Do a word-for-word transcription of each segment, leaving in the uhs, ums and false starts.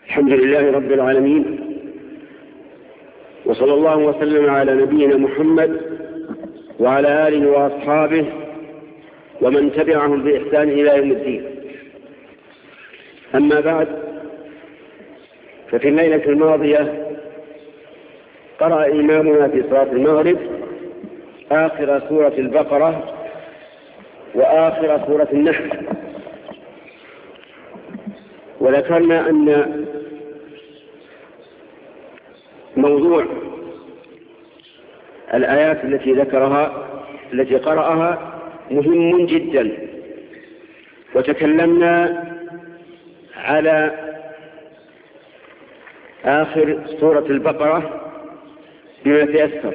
الحمد لله رب العالمين، وصلى الله وسلم على نبينا محمد وعلى آله وأصحابه ومن تبعهم بإحسان إلى يوم الدين. أما بعد، ففي الليلة الماضية قرأ إمامنا في صلاة المغرب آخر سورة البقرة وآخر سورة النحل، وذكرنا أن موضوع الآيات التي ذكرها التي قرأها مهم جدا، وتكلمنا على آخر سورة البقرة بما تيسر.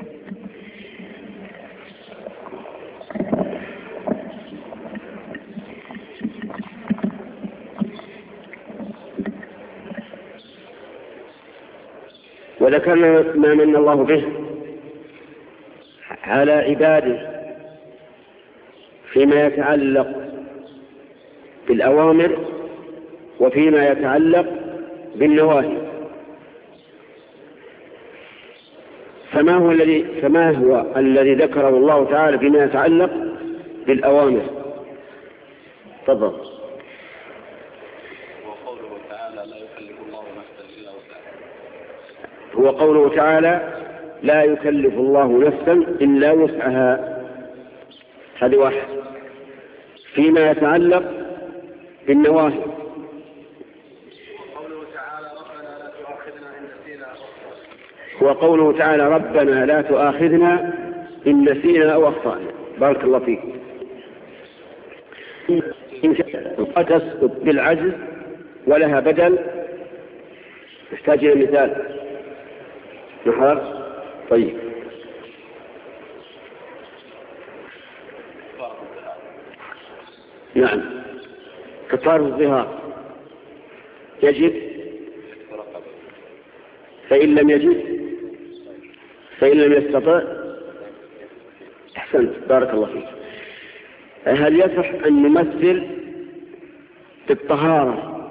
وذكرنا ما من الله به على عباده فيما يتعلق بالأوامر وفيما يتعلق بالنواهي. فما هو الذي فما هو الذي ذكره الله تعالى فيما يتعلق بالأوامر؟ تفضل. هو قوله تعالى لا يكلف الله نفسا إلا وسعها. هذه واحد. فيما يتعلق بالنواهي هو قوله تعالى ربنا لا تؤاخذنا إن نسينا أو أخطأنا. بارك الله فيك. قد تسقط بالعجز ولها بدل، يحتاج إلى مثال. نحر. طيب. نعم. كفارة الظهار يجب، فإن لم يجد فإن لم يستطع. أحسنت، بارك الله فيك. هل يصح أن نمثل بالطهارة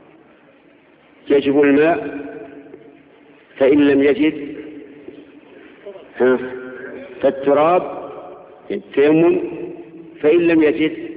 يجب الماء فإن لم يجد ها فالتراب التيمم، فإن لم يجد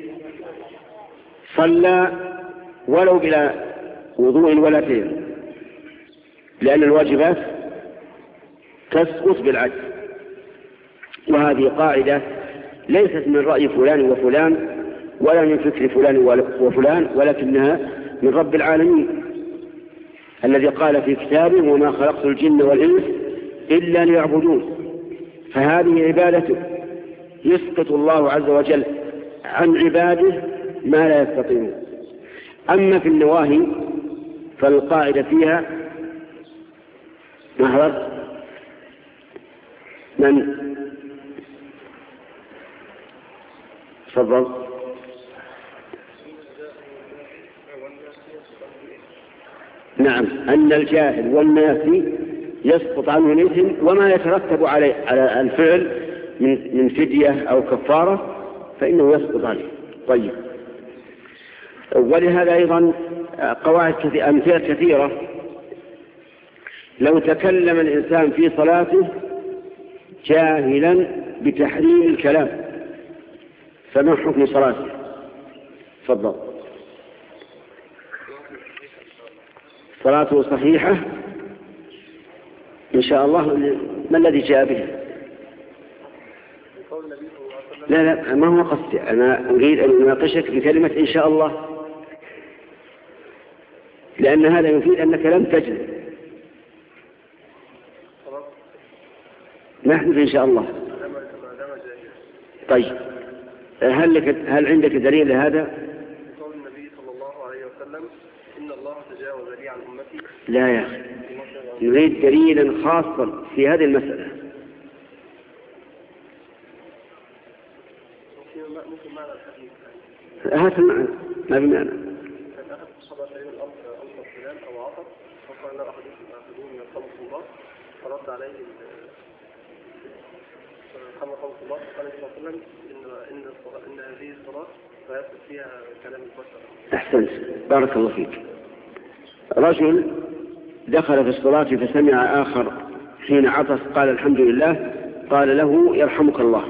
صلى ولو بلا وضوء ولا تيمم، لأن الواجبات تسقط بالعجز. وهذه قاعدة ليست من رأي فلان وفلان ولا من فكر فلان وفلان، ولكنها من رب العالمين الذي قال في كتابه وما خلقت الجن والإنس إلا ليعبدون. فهذه عبادته يسقط الله عز وجل عن عباده ما لا يستطيعون. أما في النواهي فالقاعدة فيها نهر من تفضل. نعم، أن الجاهل والناسي يسقط عنه الإثم وما يترتب عليه على الفعل من من فدية أو كفارة فإنه يسقط عليه. طيب. ولهذا أيضا قواعد كثيرة، أمثلة كثيرة. لو تكلم الإنسان في صلاته جاهلا بتحريم الكلام فما حكم صلاته؟ تفضل. صلاته صحيحة إن شاء الله. ما الذي جاء به؟ لا لا ما هو قصدي، أنا أريد أن أناقشك بكلمة إن شاء الله، لأن هذا يفيد أنك لم تجد. نحن إن شاء الله. طيب، هل لك هل عندك دليل لهذا؟ قول النبي صلى الله عليه وسلم إن الله تجاوز لي عن أمتي. لا يا أخي، نريد دليلا خاصا في هذه المسألة. ممكن معنى الحديث هات المعنى، ما بمعنى. أخذ الصحابة تقريبا الأمر أمر فلان أو عطر فقال لا أحدث أخذوه من الخمس الله فرد عليه الخمر خمس الله فقال صلى الله عليه وسلم إن إن إن هذه الصلاة فيصل فيها كلام البشر. أحسنت، بارك الله فيك. رجل دخل في الصلاة فسمع آخر حين عطس قال الحمد لله، قال له يرحمك الله،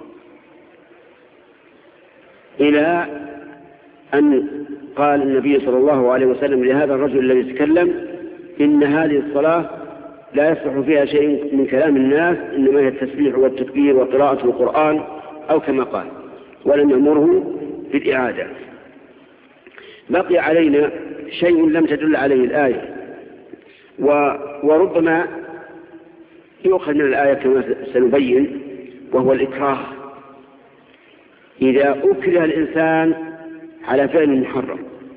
إلى أن قال النبي صلى الله عليه وسلم لهذا الرجل الذي تكلم إن هذه الصلاة لا يصلح فيها شيء من كلام الناس، إنما هي التسبيح والتكبير وقراءة القرآن أو كما قال، ولم يأمره بالإعادة. بقي علينا شيء لم تدل عليه الآية، وربما يؤخذ من الآية كما سنبين، وهو الإكراه. إذا أكره الإنسان على فعل محرم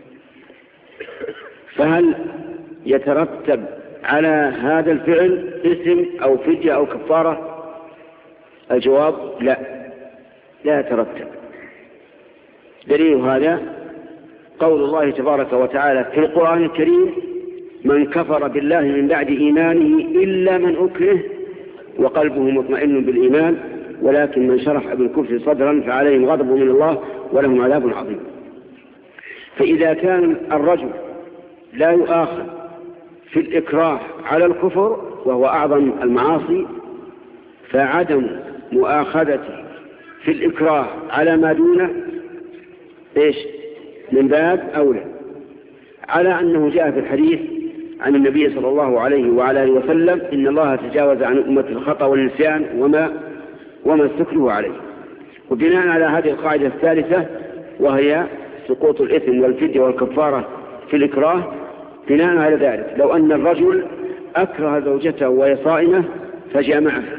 فهل يترتب على هذا الفعل اسم أو فدية أو كفارة؟ الجواب لا، لا يترتب. دليل هذا قول الله تبارك وتعالى في القرآن الكريم: من كفر بالله من بعد إيمانه إلا من أكره وقلبه مطمئن بالإيمان ولكن من شرح بالكفر صدرا فعليهم غضب من الله ولهم عذاب عظيم. فإذا كان الرجل لا يؤاخذ في الإكراه على الكفر وهو أعظم المعاصي، فعدم مؤاخذته في الإكراه على ما دونه إيش؟ من باب أولى، على أنه جاء في الحديث عن النبي صلى الله عليه وعلى آله وسلم: إن الله تجاوز عن أمة الخطأ والنسيان وما وما استكره عليه. وبناء على هذه القاعدة الثالثة وهي سقوط الإثم والفدية والكفارة في الإكراه، بناء على ذلك لو أن الرجل أكره زوجته وهي صائمة فجامعها،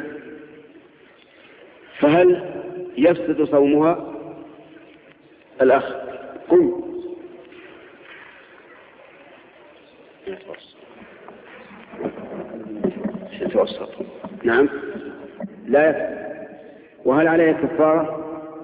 فهل يفسد صومها؟ الأخ قم ستوسط. نعم لا يفسد. وهل عليه كفارة؟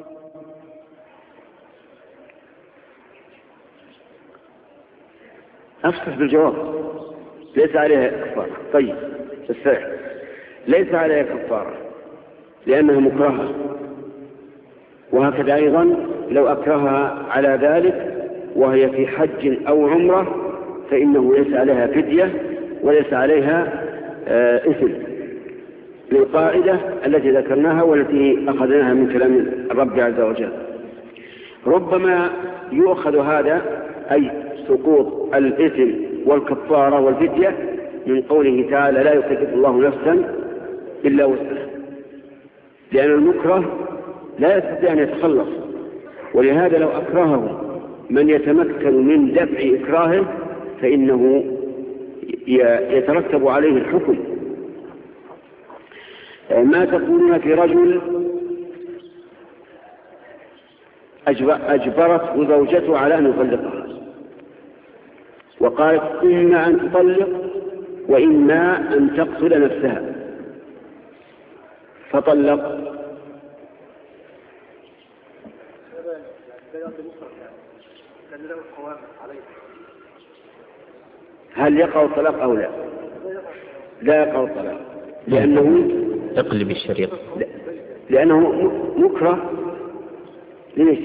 أفصح بالجواب: ليس عليها كفارة. طيب الصحيح ليس عليها كفارة لأنها مكرهة، وهكذا أيضا لو أكرهها على ذلك وهي في حج أو عمرة فإنه ليس عليها فدية وليس عليها آه إثم، للقاعدة التي ذكرناها والتي أخذناها من كلام الرب عز وجل. ربما يؤخذ هذا أي سقوط الإثم والكفارة والفدية من قوله تعالى: لا يكلف الله نفسا إلا وسعها، لأن المكره لا يستطيع أن يتخلص، ولهذا لو أكرهه من يتمكن من دفع إكراهه فإنه يترتب عليه الحكم. ما تقولون في رجل أجبرته زوجته على أن يطلقها وقالت: إما أن تطلق وإما أن تقتل نفسها، فطلق، هل يقع الطلاق أو لا؟ لا يقع الطلاق، لأنه اقلب الشريط، لأنه مكره. ليش؟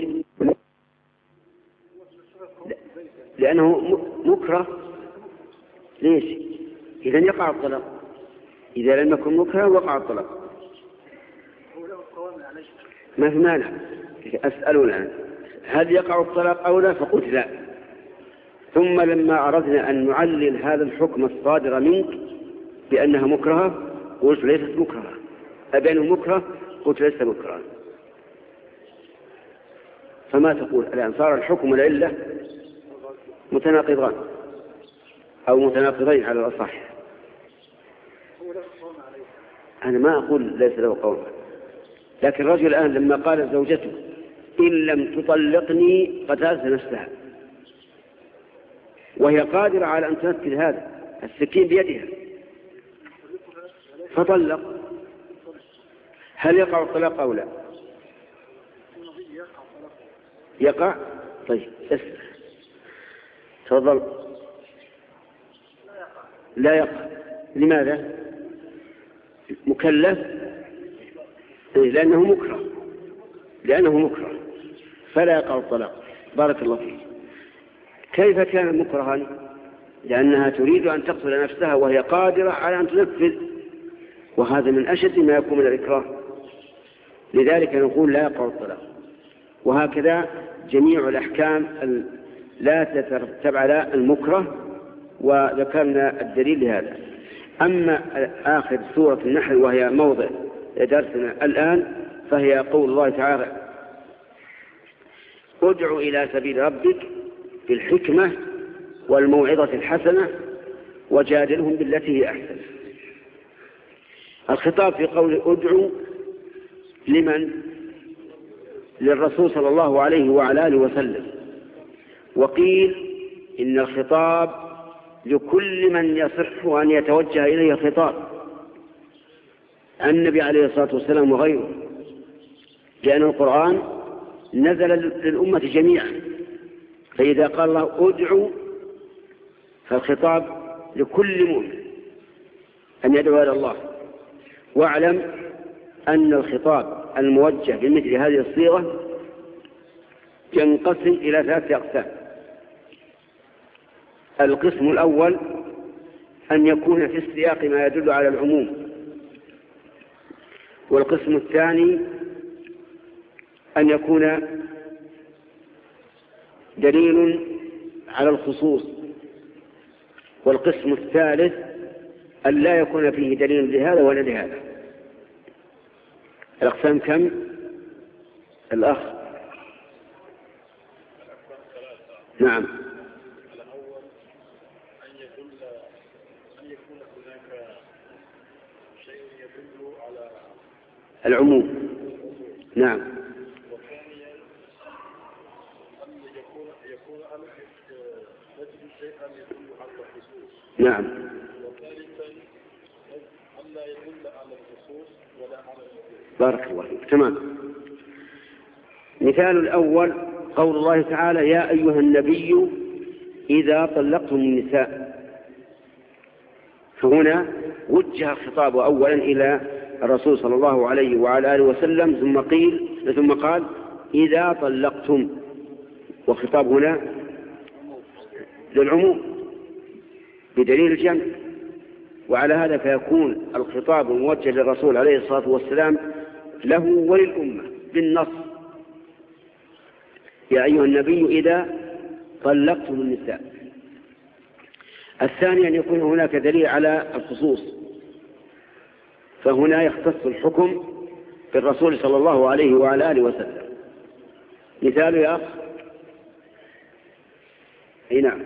لأنه مكره. ليش؟ إذن يقع الطلاق. إذا لم يكن مكره وقع الطلاق. ما في مانع. أسأل الآن: هل يقع الطلاق أو لا؟ فقلت لا. ثم لما أردنا أن نعلل هذا الحكم الصادر منك بأنها مكرهة قلت ليست مكرهة، أبينه مكره قلت ليس مكرها. فما تقول الآن؟ صار الحكم والعلة متناقضان أو متناقضين على الأصح. أنا ما أقول ليس له قول، لكن الرجل الآن لما قال زوجته: إن لم تطلقني قتلت نفسها، وهي قادرة على أن تنفذ هذا، السكين بيدها، فطلق، هل يقع الطلاق أو لا؟ يقع. طيب اسمع، تفضل. لا يقع. لماذا؟ مكلف، لأنه مكره، لأنه مكره فلا يقع الطلاق. بارك الله فيك. كيف كان مكرها؟ لأنها تريد أن تقتل نفسها وهي قادرة على أن تنفذ، وهذا من أشد ما يكون من الإكراه. لذلك نقول لا يقع الطلاق. وهكذا جميع الأحكام لا تترتب على المكره، وذكرنا الدليل لهذا. أما آخر سورة النحل وهي موضع درسنا الآن، فهي قول الله تعالى: ادع إلى سبيل ربك بالحكمة والموعظة الحسنة وجادلهم بالتي هي أحسن. الخطاب في قول ادعو لمن؟ للرسول صلى الله عليه وعلى آله وسلم. وقيل إن الخطاب لكل من يصح أن يتوجه إليه الخطاب، النبي عليه الصلاة والسلام وغيره، لأن القرآن نزل للأمة جميعا. فإذا قال الله ادعو فالخطاب لكل مؤمن أن يدعو إلى الله. واعلم أن الخطاب الموجه بمثل هذه الصيغة ينقسم إلى ثلاثة أقسام. القسم الأول أن يكون في السياق ما يدل على العموم، والقسم الثاني أن يكون دليل على الخصوص، والقسم الثالث أن لا يكون فيه دليل لهذا ولا لهذا. الأقسام كم؟ الأخ نعم. الأول أن يدل أن يكون هناك شيء يدل على العموم. نعم. وثانيا أن يكون يكون أن نجد شيئا يدل على الخصوص. نعم. وثالثا أن لا يدل على الخصوص ولا على العموم. بارك الله فيك. تمام. مثال الأول قول الله تعالى: يا أيها النبي إذا طلقتم النساء. فهنا وجه الخطاب أولا إلى الرسول صلى الله عليه وعلى آله وسلم، ثم قيل ثم قال إذا طلقتم، والخطاب هنا للعموم بدليل الجمع. وعلى هذا فيكون الخطاب الموجه للرسول عليه الصلاة والسلام له وللأمة بالنص: يا أيها النبي إذا طلقتم النساء. الثاني أن يكون هناك دليل على الخصوص، فهنا يختص الحكم بالرسول صلى الله عليه وعلى آله وسلم. مثال يا أخ. أي نعم.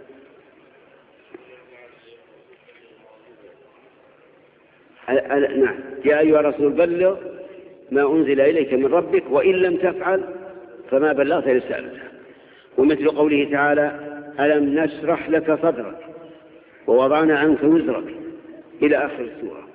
نعم. يا أيها الرسول بلغ ما أنزل إليك من ربك وإن لم تفعل فما بلغت رسالته. ومثل قوله تعالى: ألم نشرح لك صدرك ووضعنا عنك وزرك، إلى آخر السورة.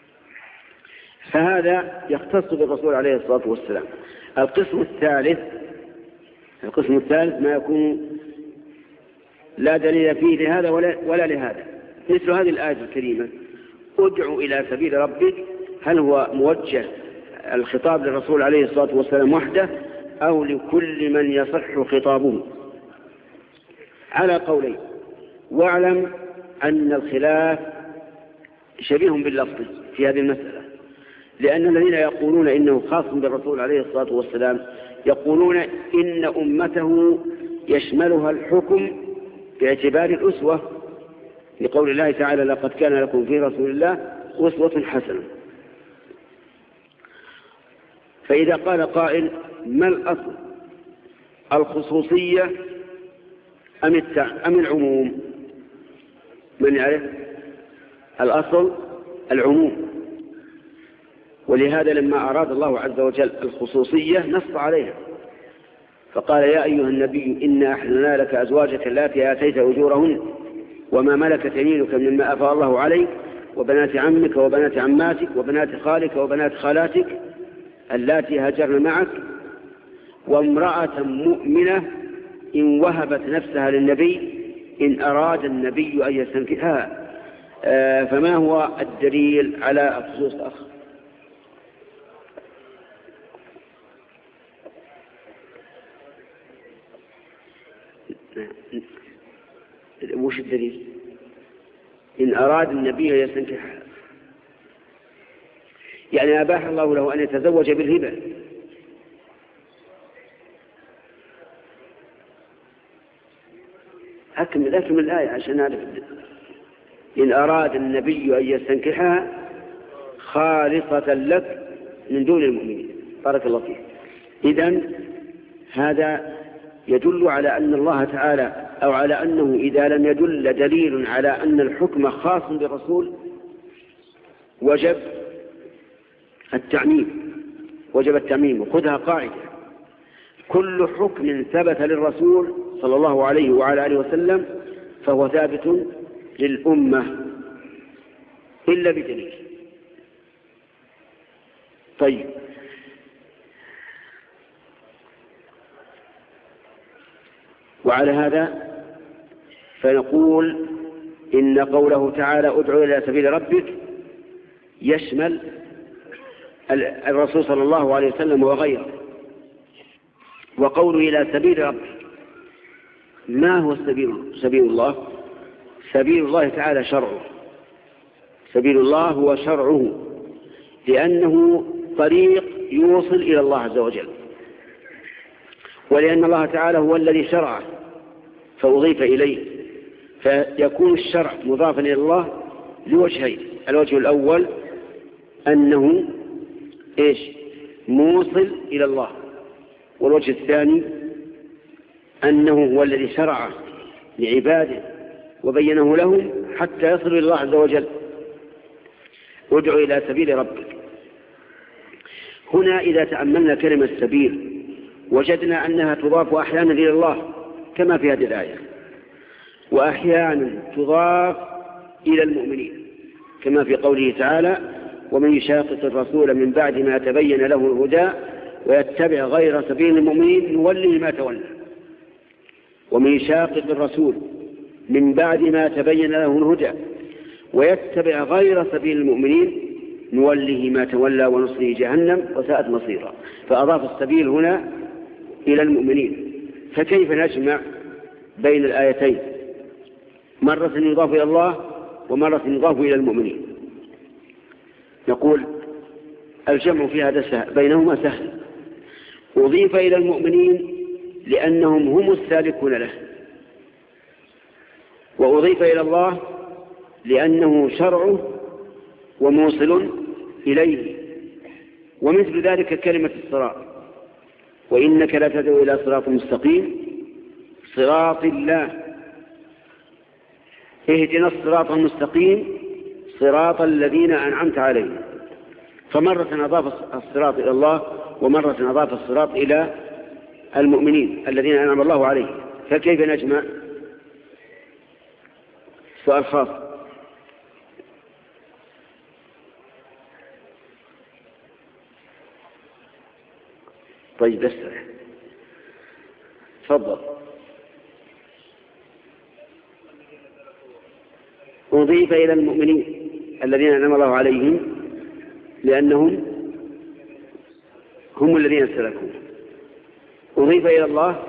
فهذا يختص بالرسول عليه الصلاة والسلام. القسم الثالث القسم الثالث ما يكون لا دليل فيه لهذا ولا, ولا لهذا، مثل هذه الآية الكريمة: ادعو إلى سبيل ربك. هل هو موجه الخطاب للرسول عليه الصلاة والسلام وحده أو لكل من يصح خطابه؟ على قولين. واعلم أن الخلاف شبيه باللفظ في هذه المسألة، لأن الذين يقولون إنه خاص بالرسول عليه الصلاة والسلام يقولون إن أمته يشملها الحكم باعتبار الأسوة، لقول الله تعالى: لقد كان لكم في رسول الله أسوة حسنة. فإذا قال قائل: ما الأصل، الخصوصية أم أم العموم؟ من يعرف؟ الأصل العموم. ولهذا لما أراد الله عز وجل الخصوصية نص عليها فقال: يا أيها النبي إنا أحللنا لك أزواجك اللاتي آتيت أجورهن وما ملكت يمينك مما أفاء الله عليك وبنات عمك وبنات عماتك وبنات خالك وبنات خالاتك اللاتي هاجرن معك وامرأة مؤمنة إن وهبت نفسها للنبي إن أراد النبي أن يستنكحها. آه فما هو الدليل على الخصوص أخ؟ وش الدليل؟ إن أراد النبي أن يستنكحها، يعني أباح الله له أن يتزوج بالهبة. أكمل أكمل الآية عشان نعرف. إن أراد النبي أن يستنكحها خالصة لك من دون المؤمنين. بارك الله فيك. إذن هذا يدل على أن الله تعالى، أو على أنه إذا لم يدل دليل على أن الحكم خاص بالرسول وجب التعميم، وجب التعميم. وخذها قاعدة: كل حكم ثبت للرسول صلى الله عليه وعلى آله وسلم فهو ثابت للأمة إلا بدليل. طيب، وعلى هذا فنقول إن قوله تعالى ادع إلى سبيل ربك يشمل الرسول صلى الله عليه وسلم وغيره. وقوله إلى سبيل ربك، ما هو السبيل؟ سبيل الله، سبيل الله تعالى شرعه. سبيل الله هو شرعه، لأنه طريق يوصل إلى الله عز وجل، ولأن الله تعالى هو الذي شرعه فأضيف إليه، فيكون الشرع مضافا إلى الله لوجهين: الوجه الأول أنه إيش؟ موصل إلى الله، والوجه الثاني أنه هو الذي شرعه لعباده وبينه لهم حتى يصلوا إلى الله عز وجل. ادع إلى سبيل ربك. هنا إذا تأملنا كلمة سبيل وجدنا أنها تضاف أحيانا إلى الله كما في هذه الآية، وأحيانا تضاف إلى المؤمنين كما في قوله تعالى ومن يشاقق الرسول من بعد ما تبين له الهدى ويتبع غير سبيل المؤمنين نوله ما تولى. ومن يشاقق الرسول من بعد ما تبين له الهدى ويتبع غير سبيل المؤمنين نوله ما تولى ونصله جهنم وساءت مصيرا. فأضاف السبيل هنا إلى المؤمنين. فكيف نجمع بين الآيتين؟ مرة يضاف إلى الله ومرة يضاف إلى المؤمنين. نقول الجمع في هذا سهل، بينهما سهل. أضيف إلى المؤمنين لأنهم هم السالكون له، وأضيف إلى الله لأنه شرعه وموصل إليه. ومثل ذلك كلمة الصراط: وإنك لتدعو إلى صراط مستقيم صراط الله، اهدنا الصراط المستقيم صراط الذين أنعمت عليهم. فمرة أضاف الصراط إلى الله ومرة أضاف الصراط إلى المؤمنين الذين أنعم الله عليهم. فكيف نجمع؟ سؤال خاص. طيب استرح، تفضل. أضيف إلى المؤمنين الذين أنعم الله عليهم لأنهم هم الذين سلكوا. أضيف إلى الله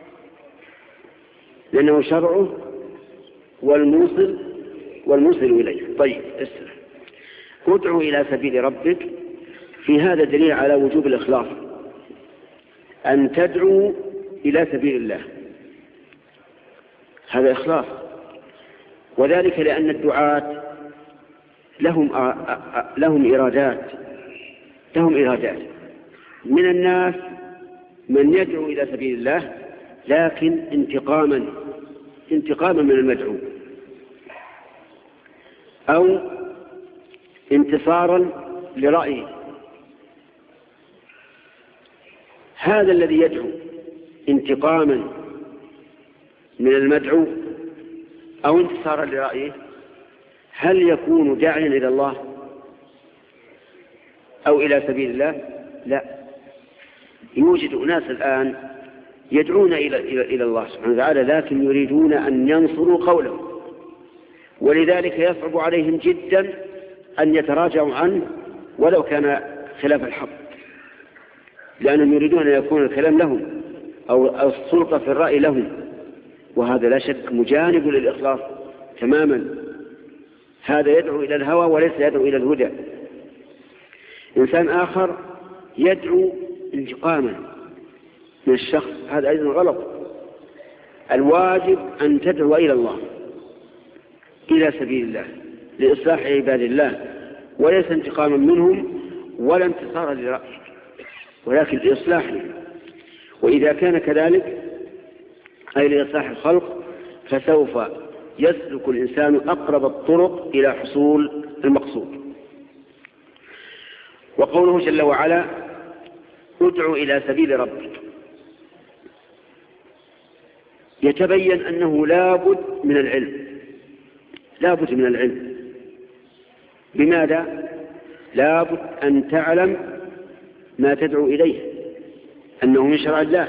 لأنه شرعه والموصل والموصل إليه. طيب استرح. ادعو إلى سبيل ربك، في هذا دليل على وجوب الإخلاص، أن تدعو إلى سبيل الله، هذا إخلاص. وذلك لأن الدعاة لهم لهم إرادات لهم إرادات من الناس من يدعو إلى سبيل الله لكن انتقاما انتقاما من المدعو، أو انتصارا لرأيه. هذا الذي يدعو انتقاما من المدعو أو انتصارا لرأيه هل يكون داعيا إلى الله أو إلى سبيل الله؟ لا. يوجد أناس الآن يدعون إلى, إلى, إلى الله سبحانه وتعالى لكن يريدون أن ينصروا قوله، ولذلك يصعب عليهم جدا أن يتراجعوا عنه ولو كان خلاف الحق، لأنهم يريدون أن يكون الكلام لهم أو السلطة في الرأي لهم، وهذا لا شك مجانب للإخلاص تماما. هذا يدعو إلى الهوى وليس يدعو إلى الهدى. إنسان آخر يدعو انتقاما من الشخص، هذا أيضا غلط. الواجب أن تدعو إلى الله، إلى سبيل الله، لإصلاح عباد الله، وليس انتقاما منهم ولا انتصارا لرأيك، ولكن لإصلاحهم. وإذا كان كذلك أي لإصلاح الخلق فسوف يسلك الإنسان أقرب الطرق إلى حصول المقصود. وقوله جل وعلا ادع إلى سبيل ربك، يتبين أنه لابد من العلم، لابد من العلم. بماذا؟ لابد أن تعلم ما تدعو إليه أنه من شرع الله،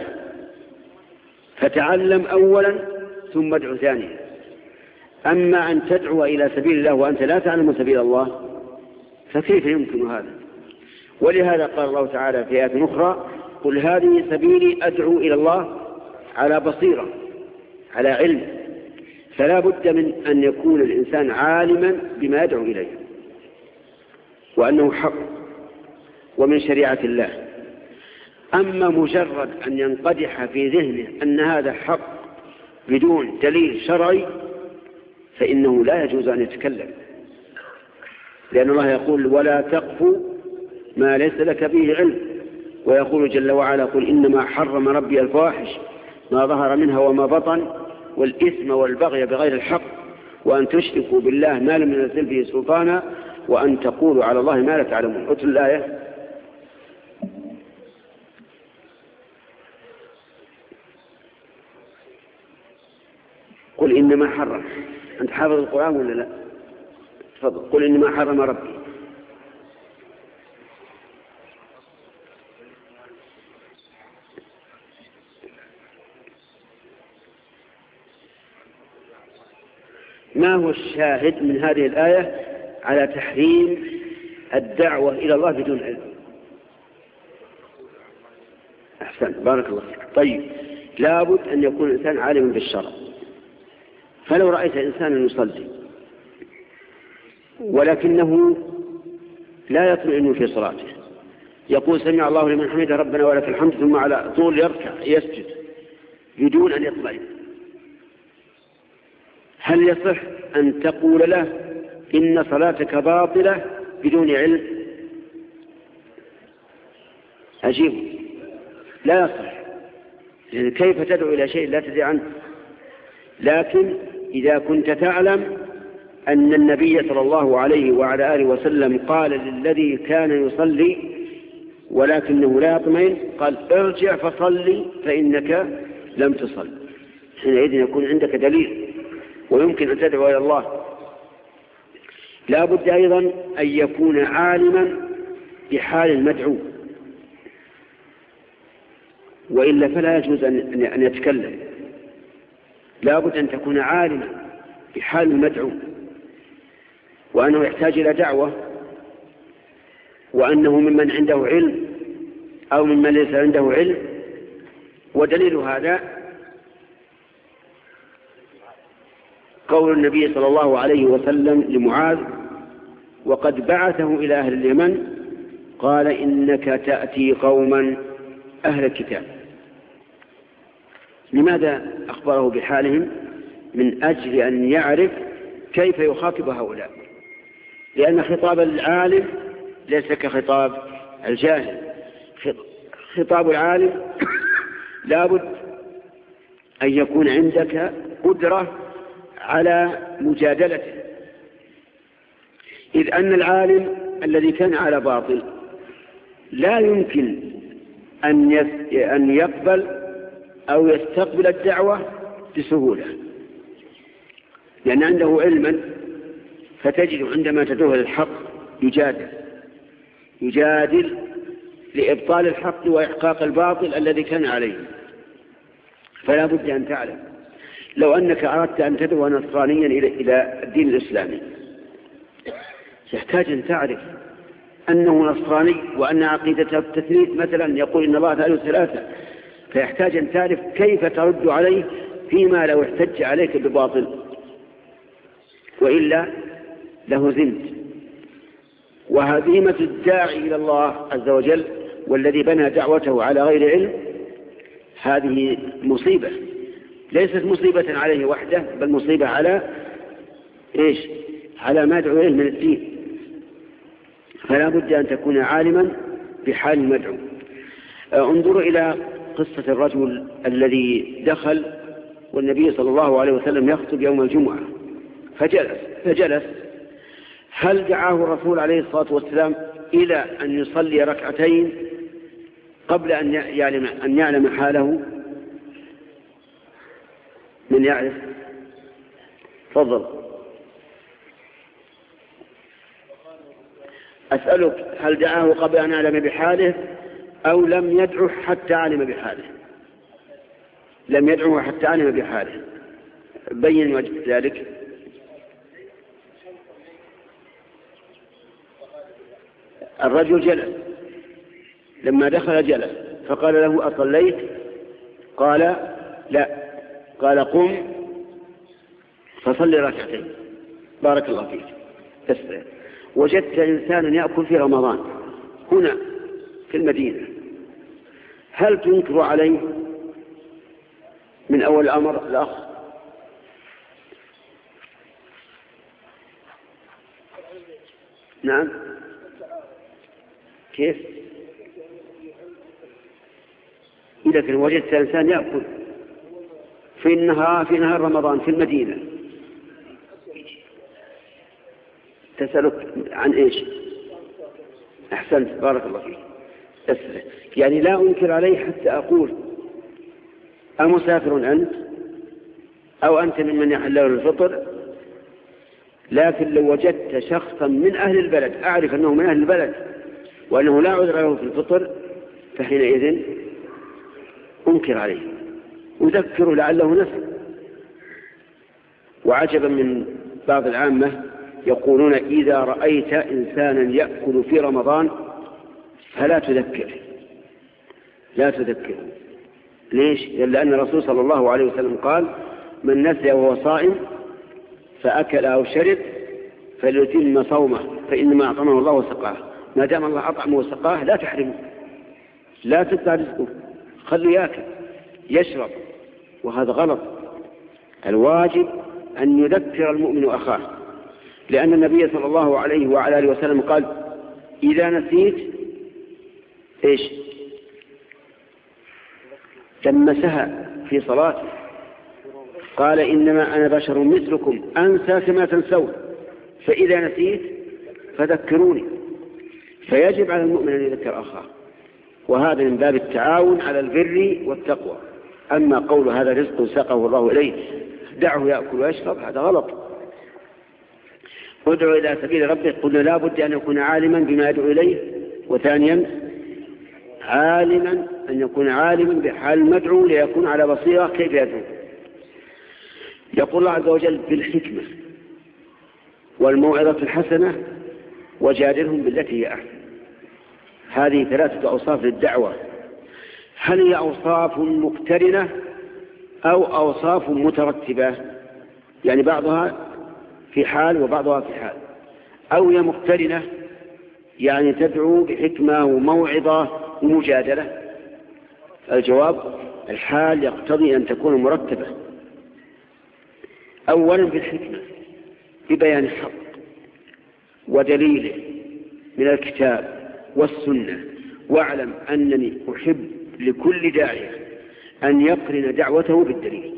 فتعلم أولا ثم ادعو ثانيا. أما أن تدعو إلى سبيل الله وأنت لا تعلم سبيل الله فكيف يمكن هذا؟ ولهذا قال الله تعالى في آيات أخرى قل هذه سبيلي أدعو إلى الله على بصيرة، على علم. فلا بد من أن يكون الإنسان عالما بما يدعو إليه وأنه حق ومن شريعة الله. أما مجرد أن ينقدح في ذهنه أن هذا حق بدون دليل شرعي فإنه لا يجوز أن يتكلم، لأن الله يقول ولا تقف ما ليس لك به علم، ويقول جل وعلا قل إنما حرم ربي الفواحش ما ظهر منها وما بطن والإثم والبغي بغير الحق وأن تشركوا بالله ما لم ينزل به سلطانا وأن تقولوا على الله ما لا تعلمون. اتل الآية. قل إنما حرم، أنت حافظ القرآن ولا لا؟ تفضل. قل إنما حرم ربي. ما هو الشاهد من هذه الآية على تحريم الدعوة إلى الله بدون علم؟ أحسن، بارك الله فيك. طيب، لابد أن يكون الإنسان عالما بالشرع. فلو رأيت إنسانا يصلي ولكنه لا يطمئن في صلاته، يقول سمع الله لمن حمده ربنا ولك الحمد ثم على طول يركع يسجد بدون أن يطمئن، هل يصح أن تقول له إن صلاتك باطلة بدون علم؟ عجيب، لا يصح. يعني كيف تدعو إلى شيء لا تدري عنه؟ لكن إذا كنت تعلم أن النبي صلى الله عليه وعلى آله وسلم قال للذي كان يصلي ولكنه لا يطمئن قال ارجع فصلي فإنك لم تصل، حينئذ يكون عندك دليل ويمكن أن تدعو إلى الله. لا بد أيضا أن يكون عالما بحال المدعو، وإلا فلا يجوز أن يتكلم. لا بد أن تكون عالما بحال المدعو وأنه يحتاج إلى دعوة، وأنه ممن عنده علم أو ممن ليس عنده علم. ودليل هذا قول النبي صلى الله عليه وسلم لمعاذ وقد بعثه إلى أهل اليمن قال إنك تأتي قوما أهل الكتاب. لماذا أخبره بحالهم؟ من أجل أن يعرف كيف يخاطب هؤلاء، لأن خطاب العالم ليس كخطاب الجاهل. خطاب العالم لابد أن يكون عندك قدرة على مجادلته، إذ أن العالم الذي كان على باطل لا يمكن أن يقبل أو يستقبل الدعوة بسهولة، لأن عنده علما، فتجد عندما تدعوه للحق يجادل يجادل لإبطال الحق وإحقاق الباطل الذي كان عليه. فلا بد أن تعلم لو أنك أردت أن تدعو نصرانيا إلى الدين الإسلامي يحتاج أن تعرف أنه نصراني وأن عقيدته التثليث مثلا يقول إن الله ثالث ثلاثة، فيحتاج أن تعرف كيف ترد عليه فيما لو احتج عليك بباطل، وإلا له زند. وهزيمة الداعي إلى الله عز وجل والذي بنى دعوته على غير علم هذه مصيبة، ليست مصيبة عليه وحده، بل مصيبة على إيش؟ على ما يدعو إليه من الدين. فلا بد أن تكون عالما بحال المدعو. انظروا إلى قصة الرجل الذي دخل والنبي صلى الله عليه وسلم يخطب يوم الجمعة فجلس فجلس هل دعاه الرسول عليه الصلاة والسلام إلى أن يصلي ركعتين قبل أن يعلم, أن يعلم حاله؟ من يعرف؟ تفضل. أسألك هل دعاه قبل أن يعلم بحاله أو لم يدعه حتى علم بحاله؟ لم يدعه حتى علم بحاله. بين وجه ذلك. الرجل جلس، لما دخل جلس فقال له أصليت؟ قال لا. قال قم فصلي ركعتين. بارك الله فيك. تسبح. وجدت إنسانا يأكل في رمضان هنا في المدينة، هل تنكر عليه من أول الأمر الأخ؟ نعم. كيف؟ إذا وجدت إنسان يأكل في النهار في نهار رمضان في المدينة، تسألك عن إيش؟ أحسنت بارك الله فيك. أسأل. يعني لا أنكر عليه حتى أقول أمسافر أنت أو أنت ممن يحل له الفطر، لكن لو وجدت شخصا من أهل البلد أعرف أنه من أهل البلد وأنه لا عذر له في الفطر فحينئذ أنكر عليه أذكره لعله نسل. وعجبا من بعض العامة يقولون إذا رأيت إنسانا يأكل في رمضان فلا تذكره، لا تذكره. ليش؟ لأن الرسول صلى الله عليه وسلم قال من نسي وهو صائم فأكل أو شرب فليتم صومه فإنما أطعمه الله وسقاه. ما دام الله أطعمه وسقاه لا تحرمه، لا تدفع رزقه، خلوا يأكل يشرب، وهذا غلط. الواجب أن يذكر المؤمن أخاه، لأن النبي صلى الله عليه وعلى آله وسلم قال إذا نسيت إيش؟ تمسها في صلاته، قال إنما أنا بشر مثلكم أنسى كما تنسون، فإذا نسيت فذكروني. فيجب على المؤمن أن يذكر أخاه، وهذا من باب التعاون على البر والتقوى. أما قول هذا رزق ساقه الله إليه دعه يأكل ويشرب هذا غلط. ادعو إلى سبيل ربك قلنا لا بد أن يكون عالما بما يدعو إليه، وثانيا عالما أن يكون عالما بحال المدعو ليكون على بصيرة كيف يدعو. يقول الله عز وجل بالحكمة والموعظة الحسنة وجادلهم بالتي هي أحسن. هذه ثلاثة أوصاف للدعوة. هل هي أوصاف مقترنة أو أوصاف مترتبة؟ يعني بعضها في حال وبعضها في حال، أو هي مقترنة يعني تدعو بحكمة وموعظة ومجادلة؟ الجواب الحال يقتضي أن تكون مرتبة. أولا بالحكمة ببيان الحق ودليله من الكتاب والسنة، واعلم أنني أحب لكل داعية أن يقرن دعوته بالدليل.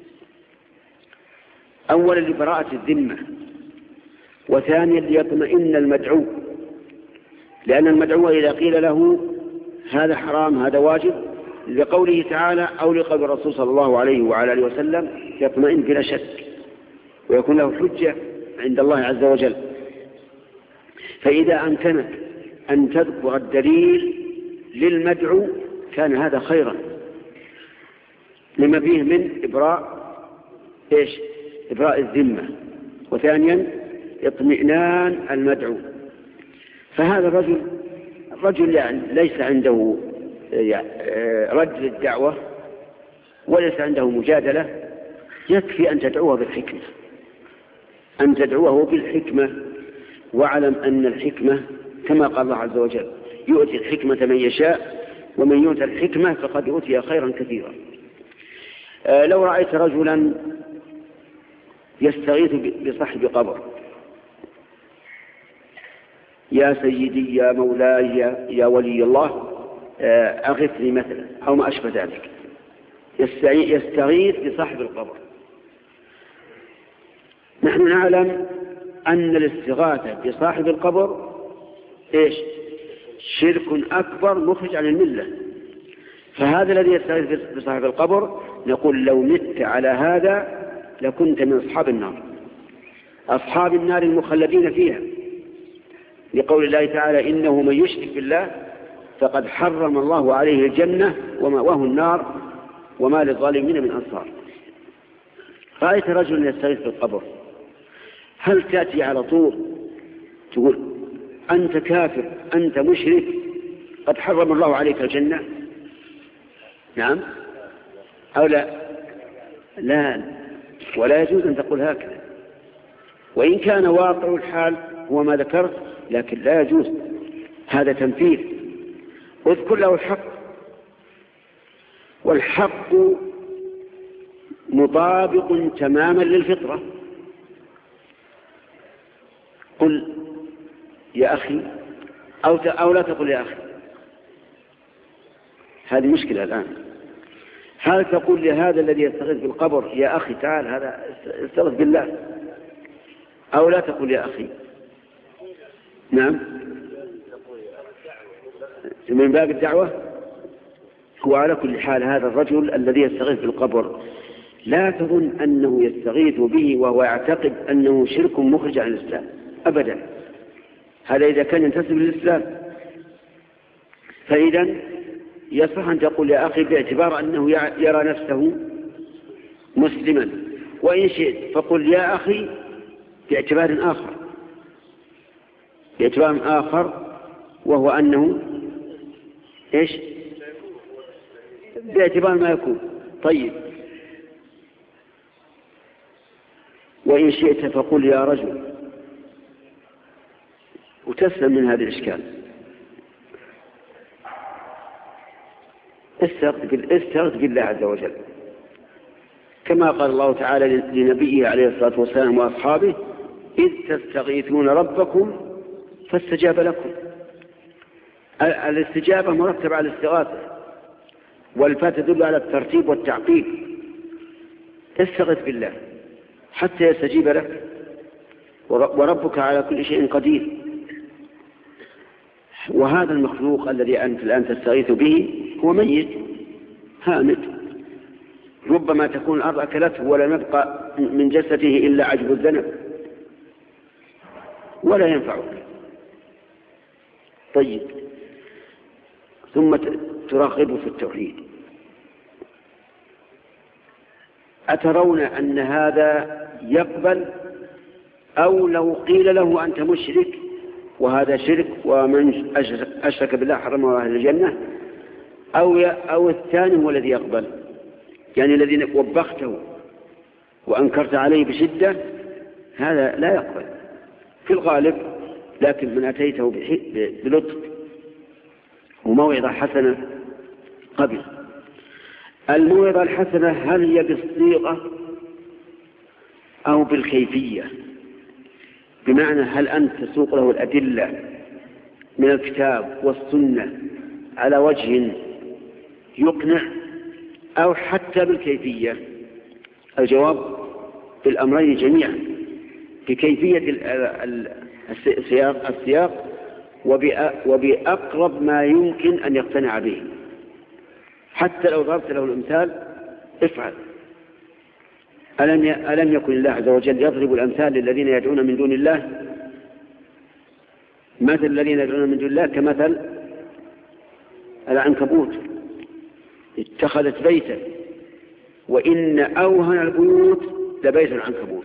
أولا لبراءة الذمة، وثانيا ليطمئن المدعو، لأن المدعو إذا قيل له هذا حرام هذا واجب لقوله تعالى أو لقول الرسول صلى الله عليه وعلى آله وسلم يطمئن بلا شك ويكون له حجة عند الله عز وجل. فإذا أمكنك أن تذكر الدليل للمدعو كان هذا خيرا لما فيه من إبراء إيش؟ إبراء الذمة، وثانيا اطمئنان المدعو. فهذا الرجل رجل يعني ليس عنده يعني رد للدعوة وليس عنده مجادلة، يكفي أن تدعوه بالحكمة، أن تدعوه بالحكمة واعلم أن الحكمة كما قال الله عز وجل يؤتي الحكمة من يشاء ومن يؤتى الحكمة فقد أوتي خيرا كثيرا. آه لو رأيت رجلا يستغيث بصاحب قبر، يا سيدي يا مولاي يا ولي الله أغثني مثلا أو ما أشبه ذلك، يستغيث بصاحب القبر. نحن نعلم أن الاستغاثة بصاحب القبر إيش؟ شرك أكبر مخرج عن الملة. فهذا الذي يستغيث بصاحب القبر نقول لو مت على هذا لكنت من أصحاب النار، أصحاب النار المخلدين فيها، لقول الله تعالى إنه من يشرك بالله فقد حرم الله عليه الجنة ومأواه النار وما للظالمين من أنصار. رأيت رجل يستغيث بالقبر، هل تأتي على طول تقول أنت كافر أنت مشرك قد حرم الله عليك الجنة؟ نعم أو لا؟ لا، ولا يجوز أن تقول هكذا، وإن كان واقع الحال هو ما ذكرت، لكن لا يجوز، هذا تنفيذ. اذكر له الحق، والحق مطابق تماما للفطرة. قل يا أخي أو, أو لا تقل يا أخي، هذه مشكلة الآن. هل تقول لهذا الذي يستغيث بالقبر يا أخي تعال هذا استغيث بالله، أو لا تقول يا أخي؟ نعم، من باب الدعوة. هو على كل حال هذا الرجل الذي يستغيث بالقبر لا تظن أنه يستغيث به وهو يعتقد أنه شرك مخرج عن الإسلام أبدا، هذا إذا كان ينتسب للإسلام. فإذا يصح أن تقول يا أخي باعتبار أنه يرى نفسه مسلما، وإن شئت فقل يا أخي باعتبار آخر، باعتبار آخر وهو أنه إيش؟ باعتبار ما يكون. طيب، وإن شئت فقل يا رجل، وتسلم من هذا الإشكال. استغث بالله عز وجل كما قال الله تعالى لنبيه عليه الصلاة والسلام وأصحابه إذ تستغيثون ربكم فاستجاب لكم. الاستجابة مرتبة على الاستغاثة، والفاء تدل على الترتيب والتعقيب. استغث بالله حتى يستجيب لك، وربك على كل شيء قدير. وهذا المخلوق الذي أنت الآن تستغيث به هو ميت هامد، ربما تكون الأرض أكلته ولا يبقى من جسده إلا عجب الذنب ولا ينفعك. طيب، ثم تراقبه في التوحيد. أترون أن هذا يقبل؟ أو لو قيل له أنت مشرك وهذا شرك ومن أشرك بالله حرمه أهل الجنة، أو, أو الثاني هو الذي يقبل، يعني الذي وبخته وأنكرت عليه بشدة هذا لا يقبل في الغالب. لكن من أتيته بلطف وموعظة حسنة قبل. الموعظة الحسنة هل هي بالصيغة أو بالكيفية؟ بمعنى هل أنت تسوق له الأدلة من الكتاب والسنة على وجه يقنع، أو حتى بالكيفية؟ الجواب بالأمرين جميعا، بكيفية السياق, السياق وبأقرب ما يمكن أن يقتنع به. حتى لو ضربت له الأمثال افعل. ألم ألم يكن الله عز وجل يضرب الأمثال للذين يدعون من دون الله؟ مثل الذين يدعون من دون الله كمثل العنكبوت اتخذت بيتا وإن أوهن البيوت لبيت العنكبوت.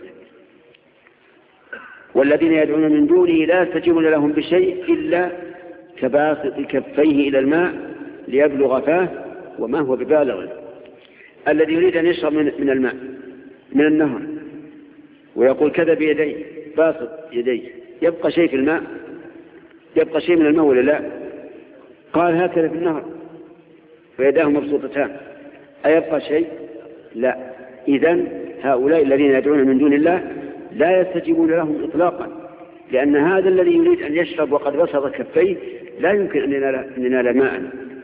والذين يدعون من دونه لا يستجيبون لهم بشيء إلا كباسط كفيه إلى الماء ليبلغ فاه وما هو ببالغ. الذي يريد أن يشرب من الماء من النهر ويقول كذا بيديه باسط يديه يبقى شيء في الماء؟ يبقى شيء من الماء ولا لا؟ قال هكذا في النهر فيداه مبسوطتان، أيبقى شيء؟ لا. إذن هؤلاء الذين يدعون من دون الله لا يستجيبون لهم إطلاقا، لأن هذا الذي يريد أن يشرب وقد بسط كفيه لا يمكن أن ينال ماء.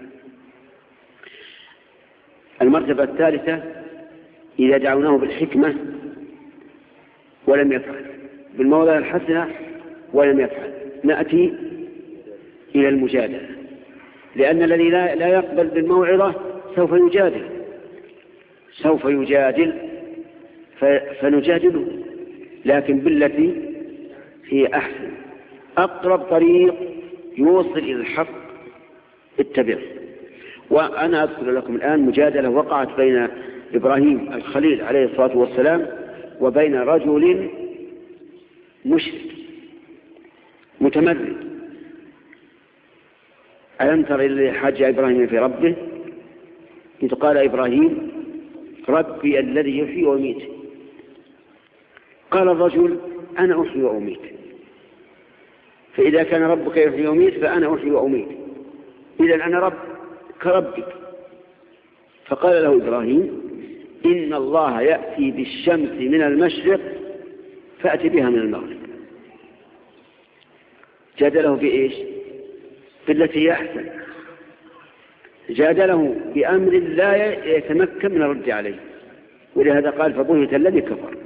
المرتبة الثالثة إذا دعوناه بالحكمة ولم يفعل، بالموضع الحسنة ولم يفعل، نأتي إلى المجادلة، لأن الذي لا يقبل بالموعظة سوف يجادل سوف يجادل فنجادله، لكن بالتي هي أحسن. أقرب طريق يوصل إلى الحق اتبعه. وأنا أذكر لكم الآن مجادلة وقعت بين إبراهيم الخليل عليه الصلاة والسلام وبين رجل مشرك متمرد. ألم تر إلى حاج إبراهيم في ربه إذ قال إبراهيم ربي الذي يحيي ويميت. قال الرجل أنا أحيي وأميت، فإذا كان ربك يحيي ويميت فأنا أحيي وأميت، إذن أنا رب كربك. فقال له إبراهيم إن الله يأتي بالشمس من المشرق فأتي بها من المغرب. جادله بإيش؟ بالتي هي أحسن، جادله بأمر لا يتمكن من الرد عليه، ولهذا قال فبهت الذي كفر.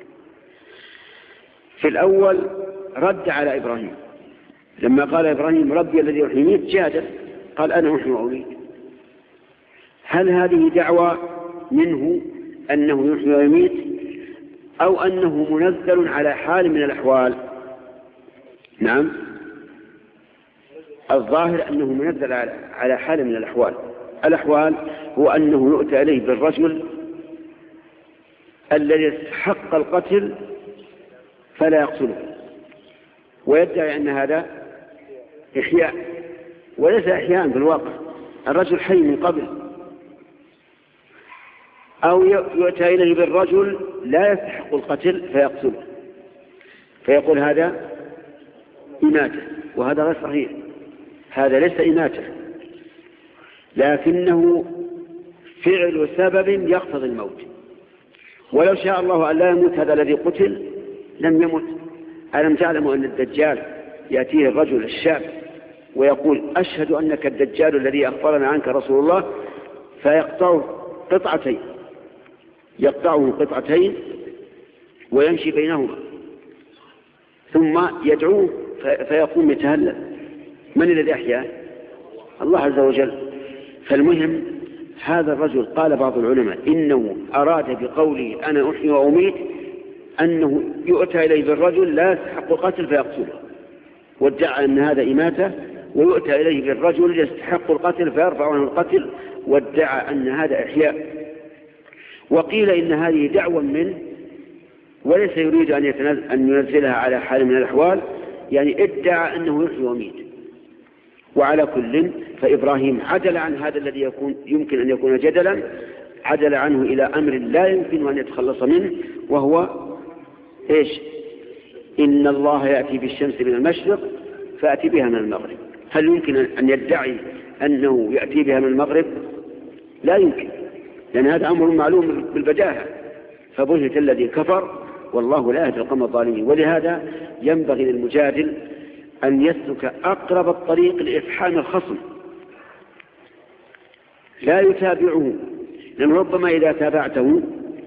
في الأول رد على إبراهيم لما قال إبراهيم ربي الذي يحيي ويميت، جادل قال أنا أحيي وأميت. هل هذه دعوة منه أنه يحيي ويميت أو أنه منزل على حال من الأحوال؟ نعم، الظاهر أنه منزل على حال من الأحوال. الأحوال هو أنه يؤتى إليه بالرجل الذي استحق القتل فلا يقتله، ويدعي أن هذا إحياء، وليس إحياء في الواقع، الرجل حي من قبل. أو يؤتى إليه بالرجل لا يستحق القتل فيقتله، فيقول هذا إماتة، وهذا غير صحيح، هذا ليس إماتة لكنه فعل سبب يقتضي الموت. ولو شاء الله أن لا يموت هذا الذي قتل لم يمت. ألم تعلموا أن الدجال يأتيه الرجل الشاب ويقول أشهد أنك الدجال الذي أخبرنا عنك رسول الله، فيقطعه قطعتين يقطعه قطعتين ويمشي بينهما ثم يدعوه فيقوم يتهلل. من الذي أحياه؟ الله عز وجل. فالمهم هذا الرجل قال بعض العلماء إنه أراد بقوله أنا أحيي وأميت أنه يؤتى إليه بالرجل لا يستحق القتل فيقتله، وادعى أن هذا إماتة، ويؤتى إليه بالرجل يستحق القتل فيرفع عنه القتل، وادعى أن هذا إحياء. وقيل إن هذه دعوة منه وليس يريد أن ينزلها على حال من الأحوال، يعني ادعى أنه يحيي ويميت. وعلى كل فإبراهيم عدل عن هذا الذي يكون يمكن أن يكون جدلا، عدل عنه إلى أمر لا يمكن أن يتخلص منه، وهو إيش؟ إن الله يأتي بالشمس من المشرق فأتي بها من المغرب. هل يمكن أن يدعي أنه يأتي بها من المغرب؟ لا يمكن، لأن هذا أمر معلوم بالبداهة. فبهت الذي كفر والله لا يهدي القوم الظالمين. ولهذا ينبغي للمجادل أن يسلك أقرب الطريق لإفحام الخصم، لا يتابعه، لأن ربما إذا تابعته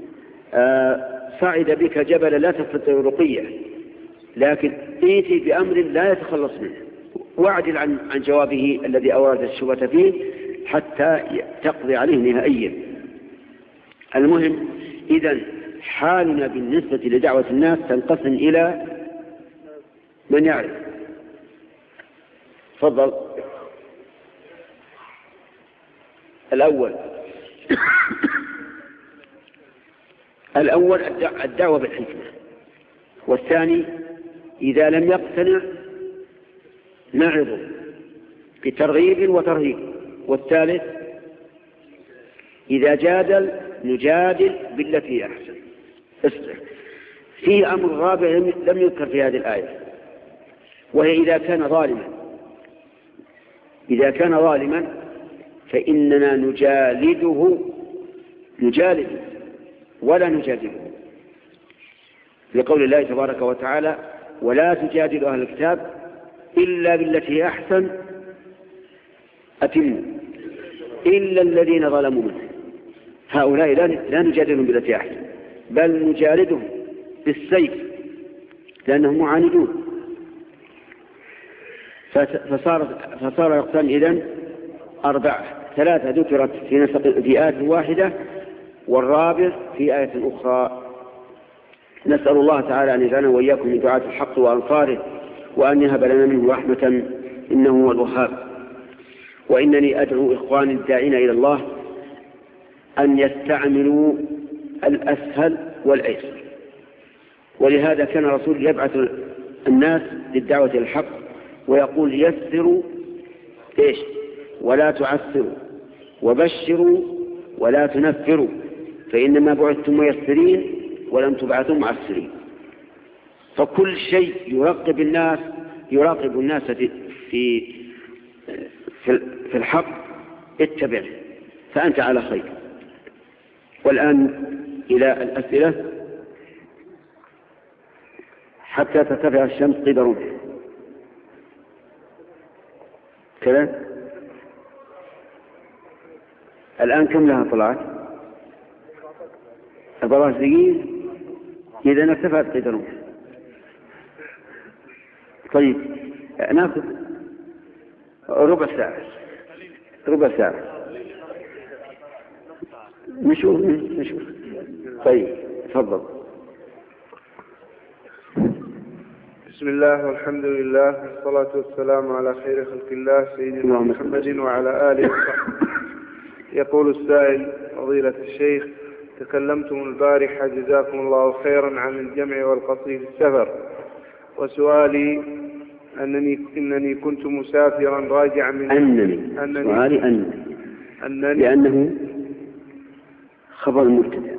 صعد بك جبل لا تستطيع رقيه، لكن ائتي بأمر لا يتخلص منه، واعدل عن عن جوابه الذي أورد الشبهة فيه حتى تقضي عليه نهائيا. المهم إذن حالنا بالنسبة لدعوة الناس تنقسم إلى من يعرف. تفضل. الأول الأول الدعوة بالحكمة، والثاني إذا لم يقتنع نعظه بترغيب وترهيب، والثالث إذا جادل نجادل بالتي أحسن. اسمع، في أمر رابع لم يذكر في هذه الآية، وهي إذا كان ظالما إذا كان ظالما فإننا نجالده نجالد ولا نجادله، لقول الله تبارك وتعالى: ولا تجادل أهل الكتاب إلا بالتي هي أحسن أتم إلا الذين ظلموا منهم. هؤلاء لا نجادلهم بالتي أحسن، بل نجالدهم بالسيف لأنهم معاندون. فصار فصار يقسم إذن أربعة، ثلاثة ذكرت في نسق في آية واحدة، والرابع في آية أخرى. نسأل الله تعالى أن يجعلنا وإياكم من دعاة الحق وأنصاره، وأن يهب لنا منه رحمة إنه هو الوهاب. وإنني أدعو إخواني الداعين إلى الله أن يستعملوا الأسهل والأيسر، ولهذا كان الرسول يبعث الناس للدعوة إلى الحق ويقول: يسروا إيش ولا تعسروا، وبشروا ولا تنفروا، فإنما بعثتم ميسرين ولم تبعثوا معسرين. فكل شيء يراقب الناس يراقب الناس في في في الحق اتبعه، فأنت على خير. والآن إلى الأسئلة حتى ترتفع الشمس قيد رمح كذا. الآن كم لها طلعت؟ أربعة دقيقة. إذا ارتفعت قيد رمح. طيب ناخذ ربع ساعة ربع ساعة نشوف نشوف طيب تفضل. بسم الله والحمد لله والصلاة والسلام على خير خلق الله سيدنا محمد وعلى آله وصحبه. يقول السائل: فضيلة الشيخ، تكلمتم البارحة جزاكم الله خيرا عن الجمع والقصر في السفر، وسؤالي أنني إنني كنت مسافرا راجعا من أنني, أنني سؤالي أنني, أنني لأنه خبر مبتدأ.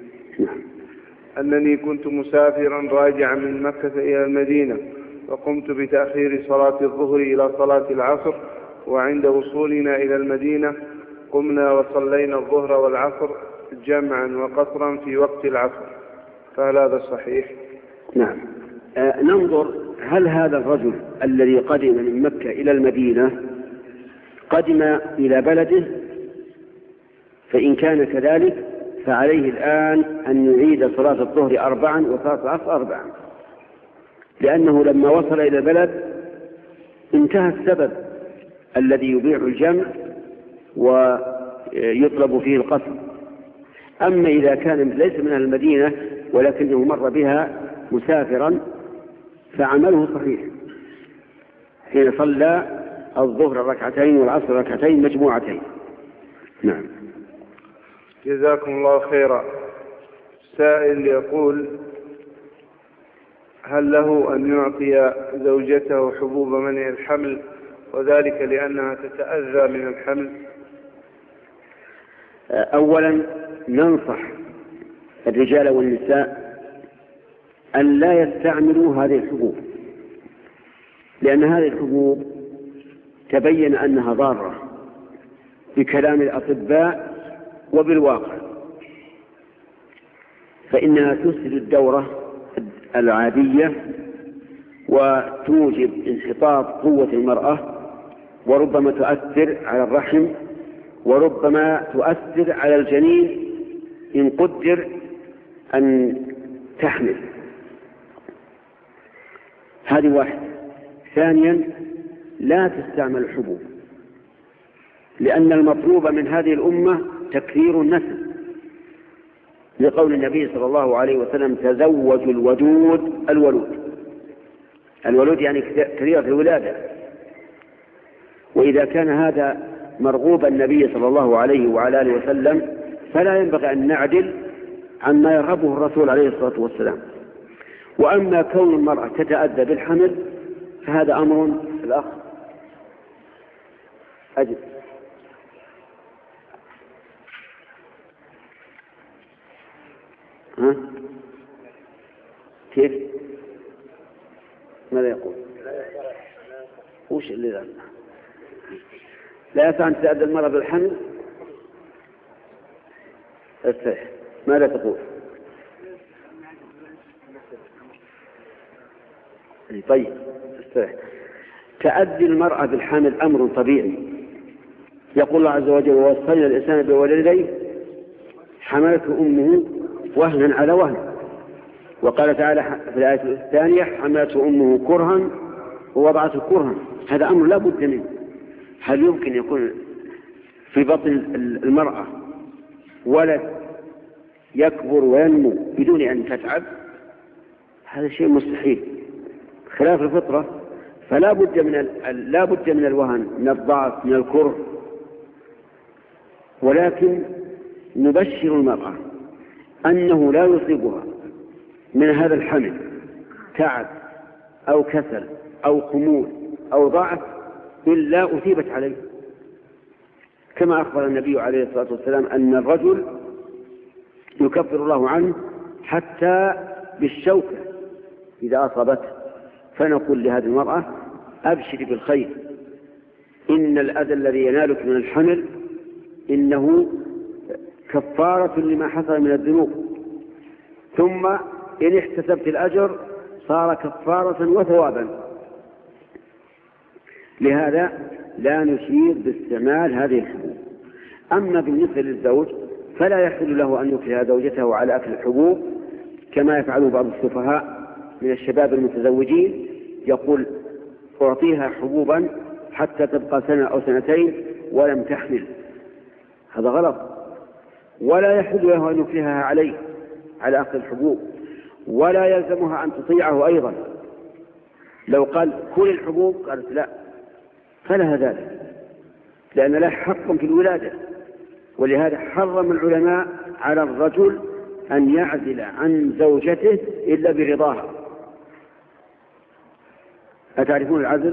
أنني كنت مسافرا راجعا من مكة إلى المدينة، وقمت بتأخير صلاة الظهر إلى صلاة العصر، وعند وصولنا إلى المدينة قمنا وصلينا الظهر والعصر جمعا وقصرا في وقت العصر، فهل هذا صحيح؟ نعم. آه ننظر هل هذا الرجل الذي قدم من مكة إلى المدينة قدم إلى بلده، فإن كان كذلك فعليه الآن أن يعيد صلاة الظهر أربعا وصلاة العصر أربعا، لأنه لما وصل إلى البلد انتهى السبب الذي يبيع الجمع ويطلب فيه القصر. أما إذا كان ليس من المدينة ولكنه مر بها مسافرا فعمله صحيح حين صلى الظهر ركعتين والعصر ركعتين مجموعتين. نعم. جزاكم الله خيرا. سائل يقول: هل له أن يعطي زوجته حبوب منع الحمل، وذلك لأنها تتأذى من الحمل؟ أولا ننصح الرجال والنساء أن لا يستعملوا هذه الحبوب، لأن هذه الحبوب تبين أنها ضارة بكلام الأطباء وبالواقع، فإنها تفسد الدورة العادية وتوجب انحطاط قوة المرأة، وربما تؤثر على الرحم، وربما تؤثر على الجنين إن قدر أن تحمل. هذه واحدة. ثانيا لا تستعمل الحبوب، لأن المطلوب من هذه الأمة تكثير النسل، لقول النبي صلى الله عليه وسلم: تزوجوا الودود الولود. الولود يعني كثيرة الولادة. وإذا كان هذا مرغوب النبي صلى الله عليه وعلى آله وسلم فلا ينبغي أن نعدل عما يرغبه الرسول عليه الصلاة والسلام. وأما كون المرأة تتأذى بالحمل فهذا أمر الأخ أجل. ها؟ كيف؟ ماذا يقول؟ وش اللي ذا؟ لا يسعى أن تتأدى المرأة بالحمل. استرح. ماذا تقول؟ طيب استرح. تأدي المرأة بالحمل أمر طبيعي. يقول الله عز وجل: ووصينا الإنسان بوالديه حملته أمه وهنا على وهن. وقال تعالى في الآية الثانية: حملته أمه كرها ووضعته كرها. هذا أمر لا بد منه. هل يمكن يكون في بطن المرأة ولد يكبر وينمو بدون أن تتعب؟ هذا شيء مستحيل خلاف الفطرة. فلا بد من ال... لا بد من الوهن، من الضعف، من الكره. ولكن نبشر المرأة أنه لا يصيبها من هذا الحمل تعب أو كسل أو خمول أو ضعف إلا أثيبت عليه، كما أخبر النبي عليه الصلاة والسلام أن الرجل يكفر الله عنه حتى بالشوكة إذا أصابته. فنقول لهذه المرأة: أبشري بالخير، إن الأذى الذي ينالك من الحمل إنه كفارة لما حصل من الذنوب، ثم إن احتسبت الأجر صار كفارة وثوابا. لهذا لا نشير باستعمال هذه الحبوب. أما بالنسبة للزوج فلا يحل له أن يكره زوجته على أكل الحبوب كما يفعل بعض السفهاء من الشباب المتزوجين، يقول: أعطيها حبوبا حتى تبقى سنة أو سنتين ولم تحمل. هذا غلط. ولا يحل له أن يكرهها عليه على أكل الحبوب، ولا يلزمها أن تطيعه أيضا. لو قال: كل الحبوب، قالت لا، فلها ذلك، لأن له حق في الولادة. ولهذا حرم العلماء على الرجل أن يعزل عن زوجته إلا برضاها. أتعرفون العزل؟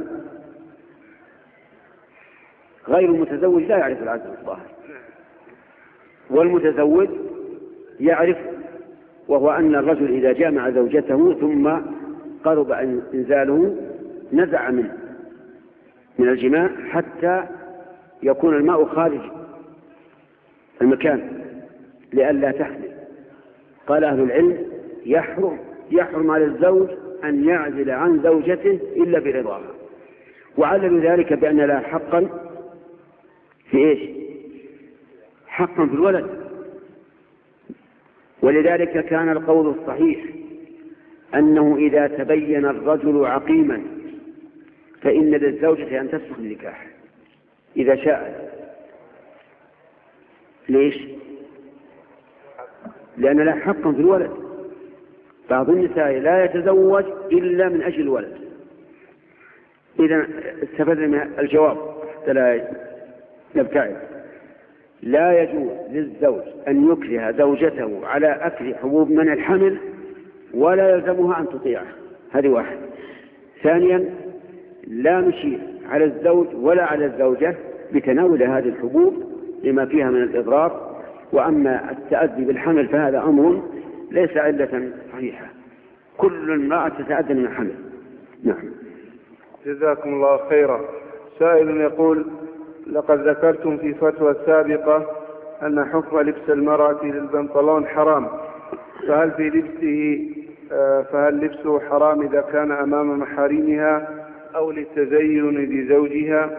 غير المتزوج لا يعرف العزل الظاهر، والمتزوج يعرف، وهو أن الرجل إذا جامع زوجته ثم قرب إنزاله نزع منه من الجماع حتى يكون الماء خارج المكان لئلا تحمل. قال أهل العلم: يحرم يحرم على الزوج أن يعزل عن زوجته إلا برضاها. وعللوا ذلك بأن لها حقا في إيش؟ حقا في الولد. ولذلك كان القول الصحيح أنه إذا تبين الرجل عقيما فإن للزوجة أن تفسخ النكاح إذا شاء. ليش؟ لأن لها حقا في الولد. بعض النساء لا يتزوج إلا من أجل الولد. إذا استفدنا من الجواب حتى لا نبتعد. لا يجوز للزوج أن يكره زوجته على أكل حبوب منع الحمل، ولا يلزمها أن تطيعه. هذه واحد. ثانيا: لا نشير على الزوج ولا على الزوجة بتناول هذه الحبوب لما فيها من الإضرار. وأما التأدي بالحمل فهذا أمر ليس علة صحيحة. كل امرأة تتأدى من الحمل. نعم. جزاكم الله خيرا. سائل يقول: لقد ذكرتم في فتوى سابقة أن حكم لبس المرأة للبنطلون حرام، فهل في لبسه فهل لبسه حرام إذا كان أمام محارمها أو للتزين لزوجها؟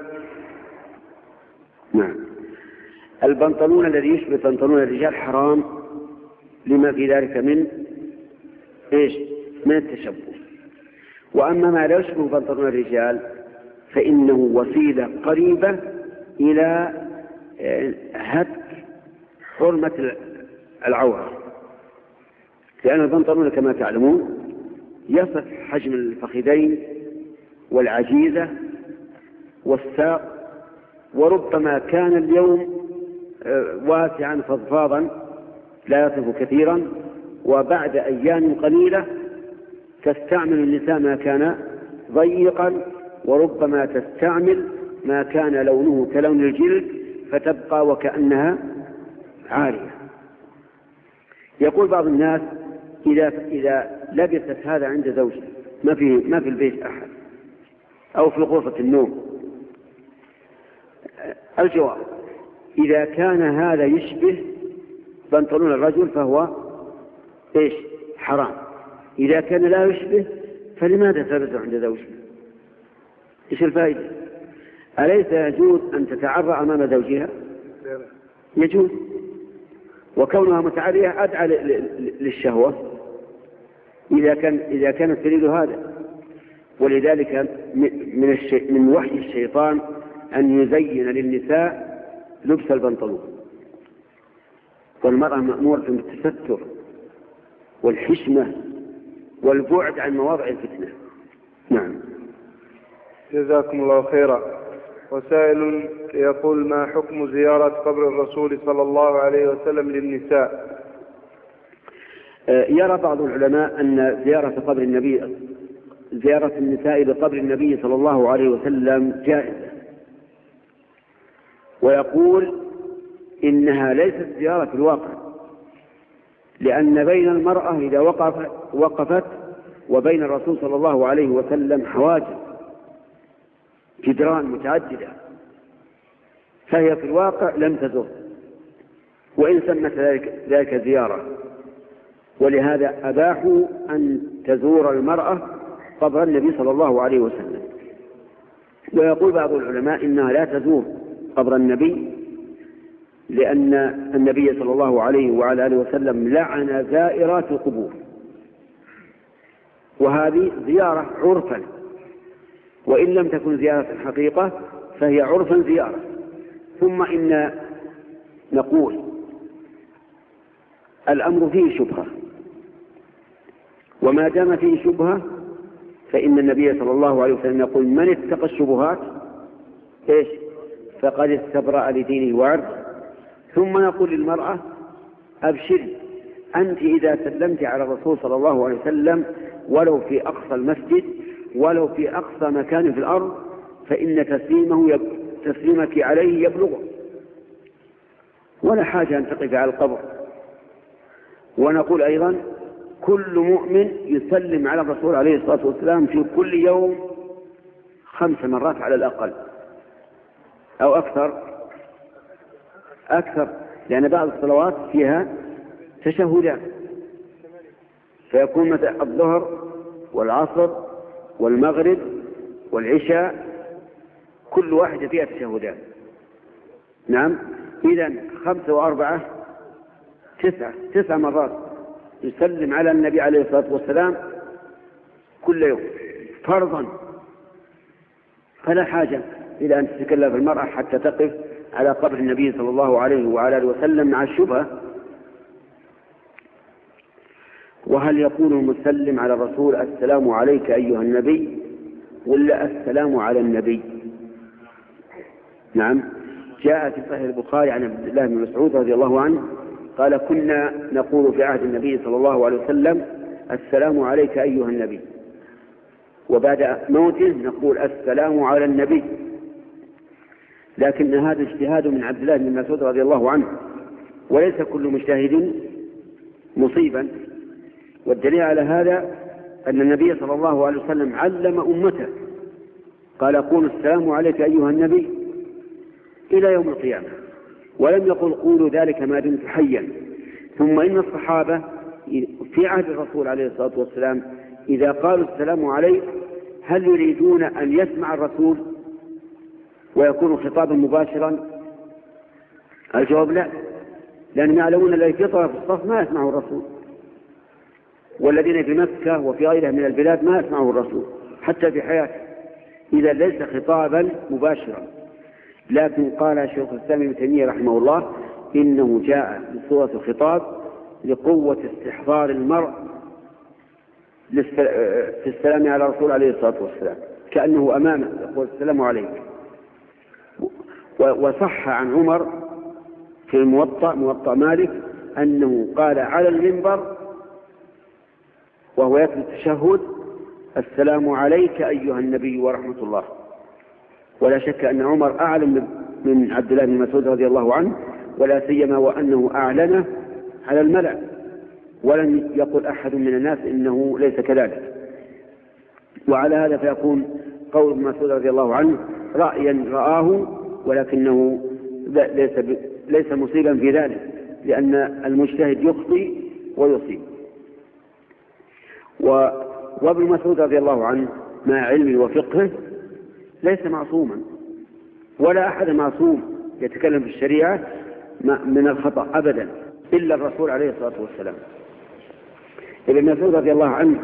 نعم. البنطلون الذي يشبه بنطلون الرجال حرام لما في ذلك من إيش؟ من التشبه. وأما ما لا يشبه بنطلون الرجال فإنه وسيلة قريبة إلى هتك حرمة العورة، لأن البنطلون كما تعلمون يصف حجم الفخذين والعجيزة والساق، وربما كان اليوم واسعا فضفاضا لا يصف كثيرا، وبعد أيام قليلة تستعمل النساء ما كان ضيقا، وربما تستعمل ما كان لونه كلون الجلد فتبقى وكأنها عارية. يقول بعض الناس: إذا, إذا لبست هذا عند زوجها ما في ما في البيت أحد أو في غرفة النوم. الجواب: إذا كان هذا يشبه بنطلون الرجل فهو إيش؟ حرام. إذا كان لا يشبه فلماذا تلبسه عند زوجها؟ إيش الفائدة؟ أليس يجوز أن تتعرى أمام زوجها؟ يجوز، وكونها متعرية أدعى للشهوة إذا كان إذا كانت تريد هذا. ولذلك من الشي من وحي الشيطان أن يزين للنساء لبس البنطلون، والمرأة مأمورة بالتستر والحشمة والبعد عن مواضع الفتنة. نعم. جزاكم الله خيرا. وسائل يقول: ما حكم زيارة قبر الرسول صلى الله عليه وسلم للنساء؟ يرى بعض العلماء أن زيارة قبر النبي زيارة النساء لقبر النبي صلى الله عليه وسلم جائزة، ويقول إنها ليست زيارة في الواقع، لأن بين المرأة إذا وقف وقفت وبين الرسول صلى الله عليه وسلم حواجز جدران متعددة، فهي في الواقع لم تزر، وإن سمت ذلك, ذلك زيارة. ولهذا أباحوا أن تزور المرأة قبر النبي صلى الله عليه وسلم. ويقول بعض العلماء إنها لا تزور قبر النبي، لأن النبي صلى الله عليه وعلى آله وسلم لعن زائرات القبور، وهذه زيارة عرفا، وإن لم تكن زيارة حقيقة فهي عرفا زيارة. ثم إن نقول الأمر فيه شبهة، وما دام فيه شبهة فإن النبي صلى الله عليه وسلم يقول: من اتقى الشبهات إيش فقد استبرأ لدينه وعرضه. ثم نقول للمرأة: أبشري، أنت إذا سلمت على الرسول صلى الله عليه وسلم ولو في أقصى المسجد ولو في أقصى مكان في الأرض فإن تسليمه يب... تسليمك عليه يبلغه، ولا حاجة أن تقف على القبر. ونقول أيضا: كل مؤمن يسلم على الرسول عليه الصلاة والسلام في كل يوم خمس مرات على الأقل، أو أكثر أكثر لأن بعض الصلوات فيها تشهدان، فيكون مثل الظهر والعصر والمغرب والعشاء كل واحدة فيها تشهدان. نعم، إذن خمسة وأربعة تسعة تسع مرات يسلم على النبي عليه الصلاة والسلام كل يوم فرضا، فلا حاجة إلى أن تتكلف المرأة حتى تقف على قبر النبي صلى الله عليه وعلى آله وسلم مع الشبهة. وهل يقول المسلم على الرسول: السلام عليك أيها النبي، ولا السلام على النبي؟ نعم، جاء في صحيح البخاري عن عبد الله بن مسعود رضي الله عنه قال: كنا نقول في عهد النبي صلى الله عليه وسلم: السلام عليك أيها النبي، وبعد موته نقول: السلام على النبي. لكن هذا اجتهاد من عبد الله بن مسعود رضي الله عنه، وليس كل مجتهد مصيبا. والدليل على هذا أن النبي صلى الله عليه وسلم علم أمته، قال: قولوا السلام عليك أيها النبي إلى يوم القيامة، ولم يقل قولوا ذلك ما دمت حيا. ثم إن الصحابة في عهد الرسول عليه الصلاة والسلام إذا قالوا السلام عليك هل يريدون أن يسمع الرسول ويكون خطابا مباشرا؟ الجواب لا، لأنهم يعلمون الذي في طرف الصف ما يسمعه الرسول، والذين في مكة وفي غيرها من البلاد ما يسمعه الرسول حتى في حياته، إذا ليس خطابا مباشرا. لكن قال شيخ الإسلام ابن تيمية رحمه الله: إنه جاء بصورة الخطاب لقوة استحضار المرء في السلام على الرسول عليه الصلاة والسلام، كأنه أمامه يقول: السلام عليك. وصح عن عمر في الموطأ موطأ مالك أنه قال على المنبر وهو يتلو التشهد: السلام عليك أيها النبي ورحمة الله. ولا شك أن عمر أعلم من عبد الله بن مسعود رضي الله عنه، ولا سيما وأنه أعلنه على الملأ، ولم يقل أحد من الناس إنه ليس كذلك. وعلى هذا فيكون قول ابن مسعود رضي الله عنه رأيا رآه ولكنه ليس, ليس مصيبا في ذلك، لأن المجتهد يخطئ ويصيب. وابن مسعود رضي الله عنه مع علمه وفقهه ليس معصوما، ولا أحد معصوم يتكلم في الشريعة من الخطأ أبدا إلا الرسول عليه الصلاة والسلام. ابن مسعود رضي الله عنه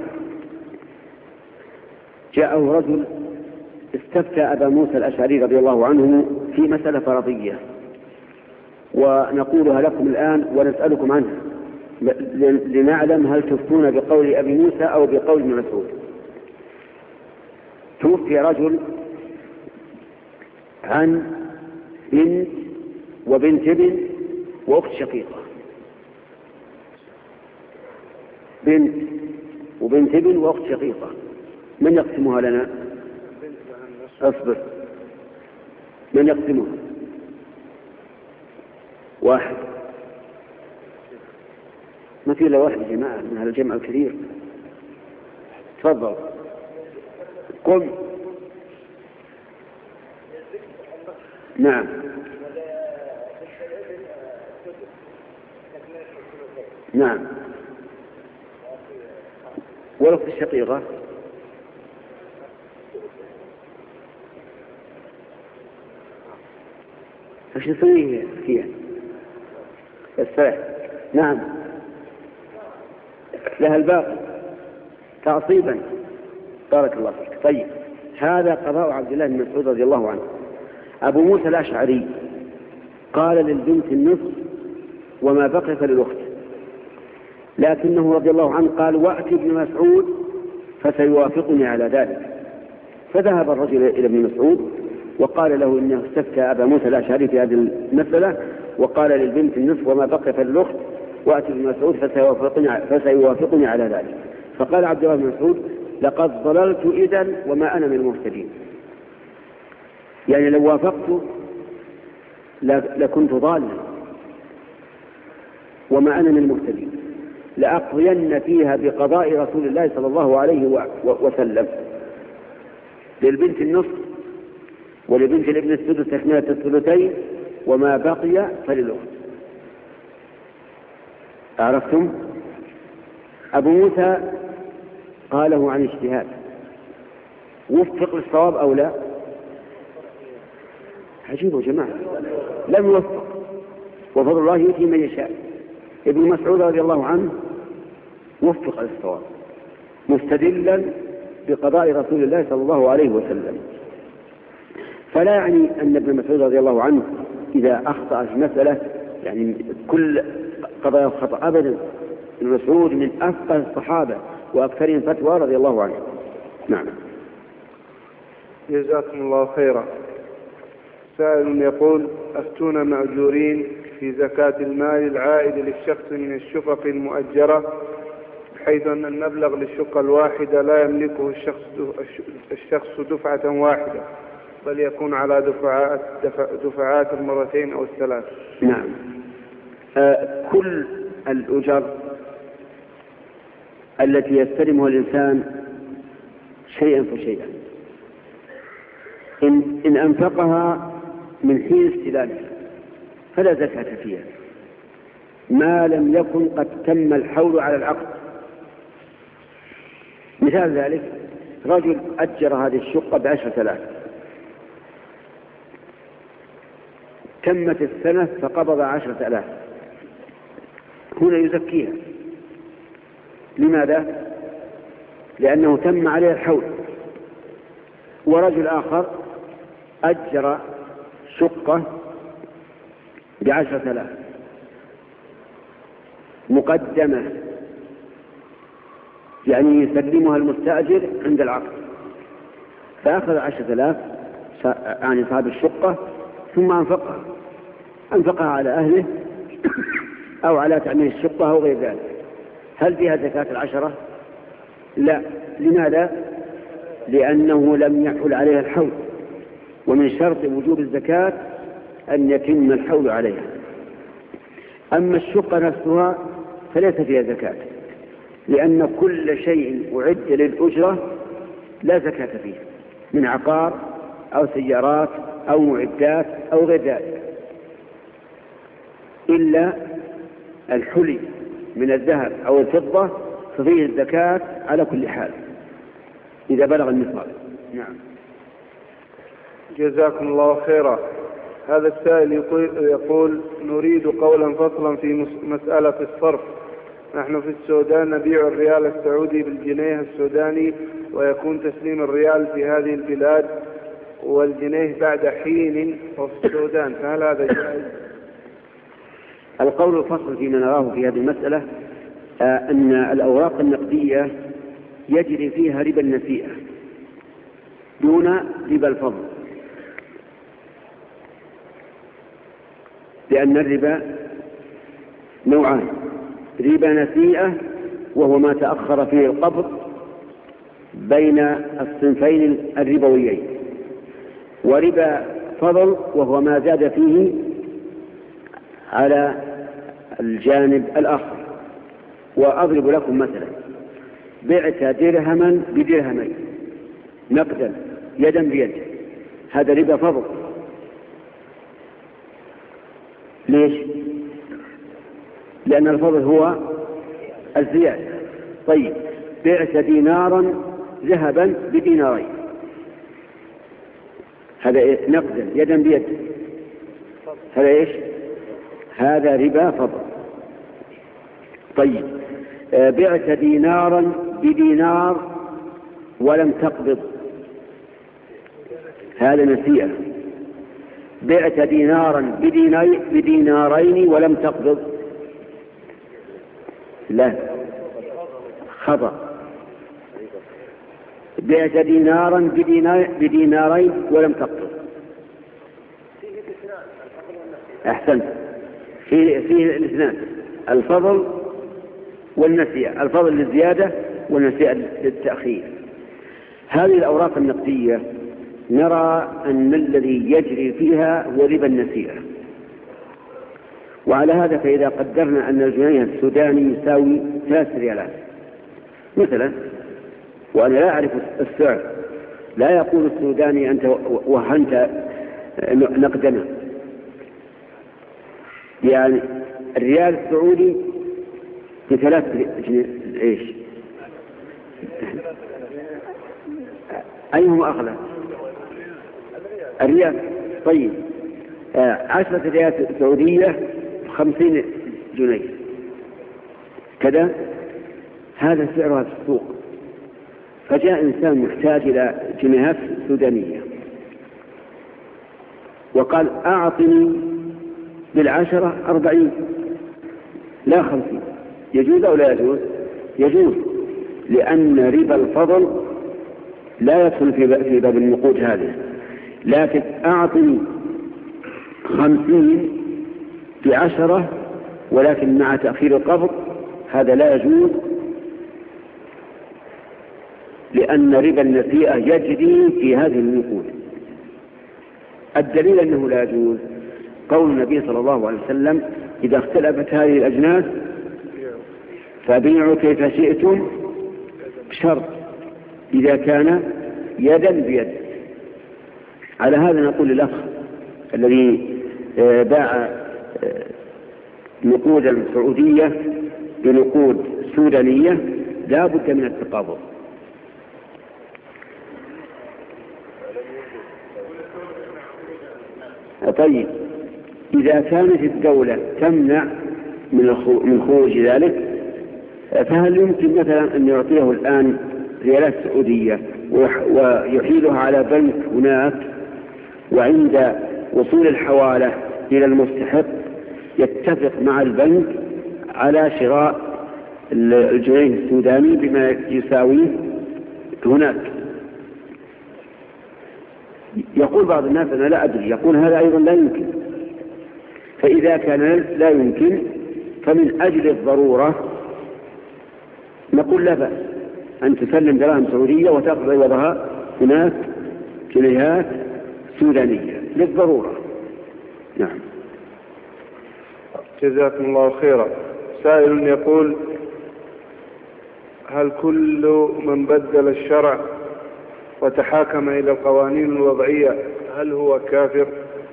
جاءه رجل استفتى أبا موسى الأشعري رضي الله عنه في مسألة فرضية، ونقولها لكم الآن ونسألكم عنها لنعلم هل تفتون بقول أبي موسى أو بقول ابن مسعود. توفي رجل عن بنت وبنت ابن وأخت شقيقة، بنت وبنت ابن وأخت شقيقة، من يقسمها لنا؟ أصبر، من يقسمها؟ واحد، ما في إلا واحد يا جماعة من هذا الجمع الكثير. تفضل قم. نعم. نعم. والأخت الشقيقة ايش نسوي فيها؟ السلاح. نعم، لها الباقي تعصيبا. بارك الله فيك. طيب، هذا قضاء عبد الله بن مسعود رضي الله عنه. أبو موسى الأشعري قال للبنت النصف وما بقي فللأخت، لكنه رضي الله عنه قال وأتي ابن مسعود فسيوافقني على ذلك. فذهب الرجل إلى ابن مسعود وقال له إنه استفتى أبا موسى الأشعري في هذه المسألة، وقال للبنت النصف وما بقي فللأخت، وأتي ابن مسعود فسيوافقني, فسيوافقني على ذلك. فقال عبد الله بن مسعود لقد ضللت إذن وما أنا من المهتدين، يعني لو وافقت لكنت ضالا وما أنا من المهتدين، لأقضين فيها بقضاء رسول الله صلى الله عليه وسلم. للبنت النصف ولبنت الابن السدس تكملة الثلثين وما بقي فللأخت. عرفتم؟ أبو موسى قاله عن اجتهاد، وفق للصواب أو لا؟ عجيب يا جماعة، لم يوفق، وفضل الله يؤتي من يشاء. ابن مسعود رضي الله عنه وفق للصواب مستدلا بقضاء رسول الله صلى الله عليه وسلم. فلا يعني أن ابن مسعود رضي الله عنه إذا أخطأ في مسألة يعني كل قضايا الخطأ أبدا. ابن مسعود من أفقه الصحابة وأكثرهم فتوى رضي الله عنه. نعم. جزاكم الله خيرا. سائل يقول أفتونا مأجورين في زكاة المال العائد للشخص من الشقق المؤجرة، بحيث أن المبلغ للشقة الواحدة لا يملكه الشخص الشخص دفعة واحدة، بل يكون على دفعات دفعات المرتين أو الثلاث. نعم. آه كل الأجر التي يستلمها الإنسان شيئا فشيئا إن, إن أنفقها من حين استلامها فلا زكاة فيها ما لم يكن قد تم الحول على العقد. مثال ذلك رجل أجر هذه الشقة بعشرة آلاف، تمت السنة فقبض عشرة آلاف، هنا يزكيها. لماذا؟ لأنه تم عليه الحول. ورجل آخر أجر شقة بعشرة آلاف مقدمة، يعني يسلمها المستأجر عند العقد، فأخذ عشرة آلاف يعني صاحب الشقة ثم أنفقها أنفقها على أهله أو على تأمين الشقة أو غير ذلك. هل فيها زكاة العشرة؟ لا. لماذا؟ لأنه لم يحول عليها الحول، ومن شرط وجوب الزكاة أن يتم الحول عليها. أما الشقة نفسها فليس فيها زكاة، لأن كل شيء أعد للأجرة لا زكاة فيه من عقار أو سيارات أو معدات أو غير ذلك، إلا الحلي من الذهب أو الفضة ففيه الزكاة على كل حال إذا بلغ النصاب. نعم. جزاكم الله خيرا. هذا السائل يقول نريد قولا فصلا في مسألة الصرف. نحن في السودان نبيع الريال السعودي بالجنيه السوداني، ويكون تسليم الريال في هذه البلاد والجنيه بعد حين وفي السودان، فهل هذا جائز؟ القول الفصل فيما نراه في هذه المسألة آه أن الأوراق النقدية يجري فيها ربا النسيئة دون ربا الفضل، لأن الربا نوعان: ربا نسيئة وهو ما تأخر فيه القبض بين الصنفين الربويين، وربا فضل وهو ما زاد فيه على الجانب الآخر. وأضرب لكم مثلا: بعت درهما بدرهمين نقدا يدا بيد، هذا ربا فضل. ليش؟ لأن الفضل هو الزيادة. طيب، بعت دينارا ذهبا بدينارين، هذا نقدا يدا بيد، هذا ايش؟ هذا ربا فضل. طيب، بعت دينارا بدينار ولم تقبض، هذا نسيئة. بعت دينارا بدينارين ولم تقبض، لا، خطأ. بعت دينارا بدينارين ولم تقبض، أحسنت، فيه فيه الاثنان، الفضل والنسيئة، الفضل للزيادة والنسيئة للتأخير. هذه الأوراق النقدية نرى أن الذي يجري فيها هو ربا النسيئة، وعلى هذا فإذا قدرنا أن الجنيه السوداني يساوي ثلاث ريالات مثلا، وأنا لا أعرف السعر، لا يقول السوداني أنت وهنت نقدنا، يعني الريال السعودي بثلاث جنيه ايش؟ أيهما أغلى؟ الريال. طيب، عشرة ريالات سعودية خمسين جنيه كذا، هذا سعرها في السوق. فجاء إنسان محتاج إلى جنيهات سودانية وقال أعطني بالعشرة أربعين لا خمسين، يجوز أو لا يجوز؟ يجوز، لأن ربا الفضل لا يدخل في باب النقود هذه. لكن أعطني خمسين بعشرة ولكن مع تأخير القبض، هذا لا يجوز، لأن ربا النسيئة يجري في هذه النقود. الدليل أنه لا يجوز قول النبي صلى الله عليه وسلم: إذا اختلفت هذه الأجناس فبيعوا كيف شئتم، بشرط إذا كان يدا بيد. على هذا نقول للأخ الذي باع نقودا سعودية بنقود سودانية لا بد من التقابض. طيب، إذا كانت الدولة تمنع من خروج ذلك، فهل يمكن مثلا أن يعطيه الآن ريالات سعودية ويحيلها على بنك هناك، وعند وصول الحوالة إلى المستحق يتفق مع البنك على شراء الجنيه السوداني بما يساويه هناك؟ يقول بعض الناس أنا لا أدري، يقول هذا أيضا لا يمكن. فإذا كان لا يمكن فمن أجل الضرورة نقول لا بأس أن تسلم دراهم سعودية وتأخذ عوضها هناك جنيهات سودانية للضرورة. نعم. جزاكم الله خيرا. سائل يقول: هل كل من بدل الشرع وتحاكم إلى القوانين الوضعية هل هو كافر؟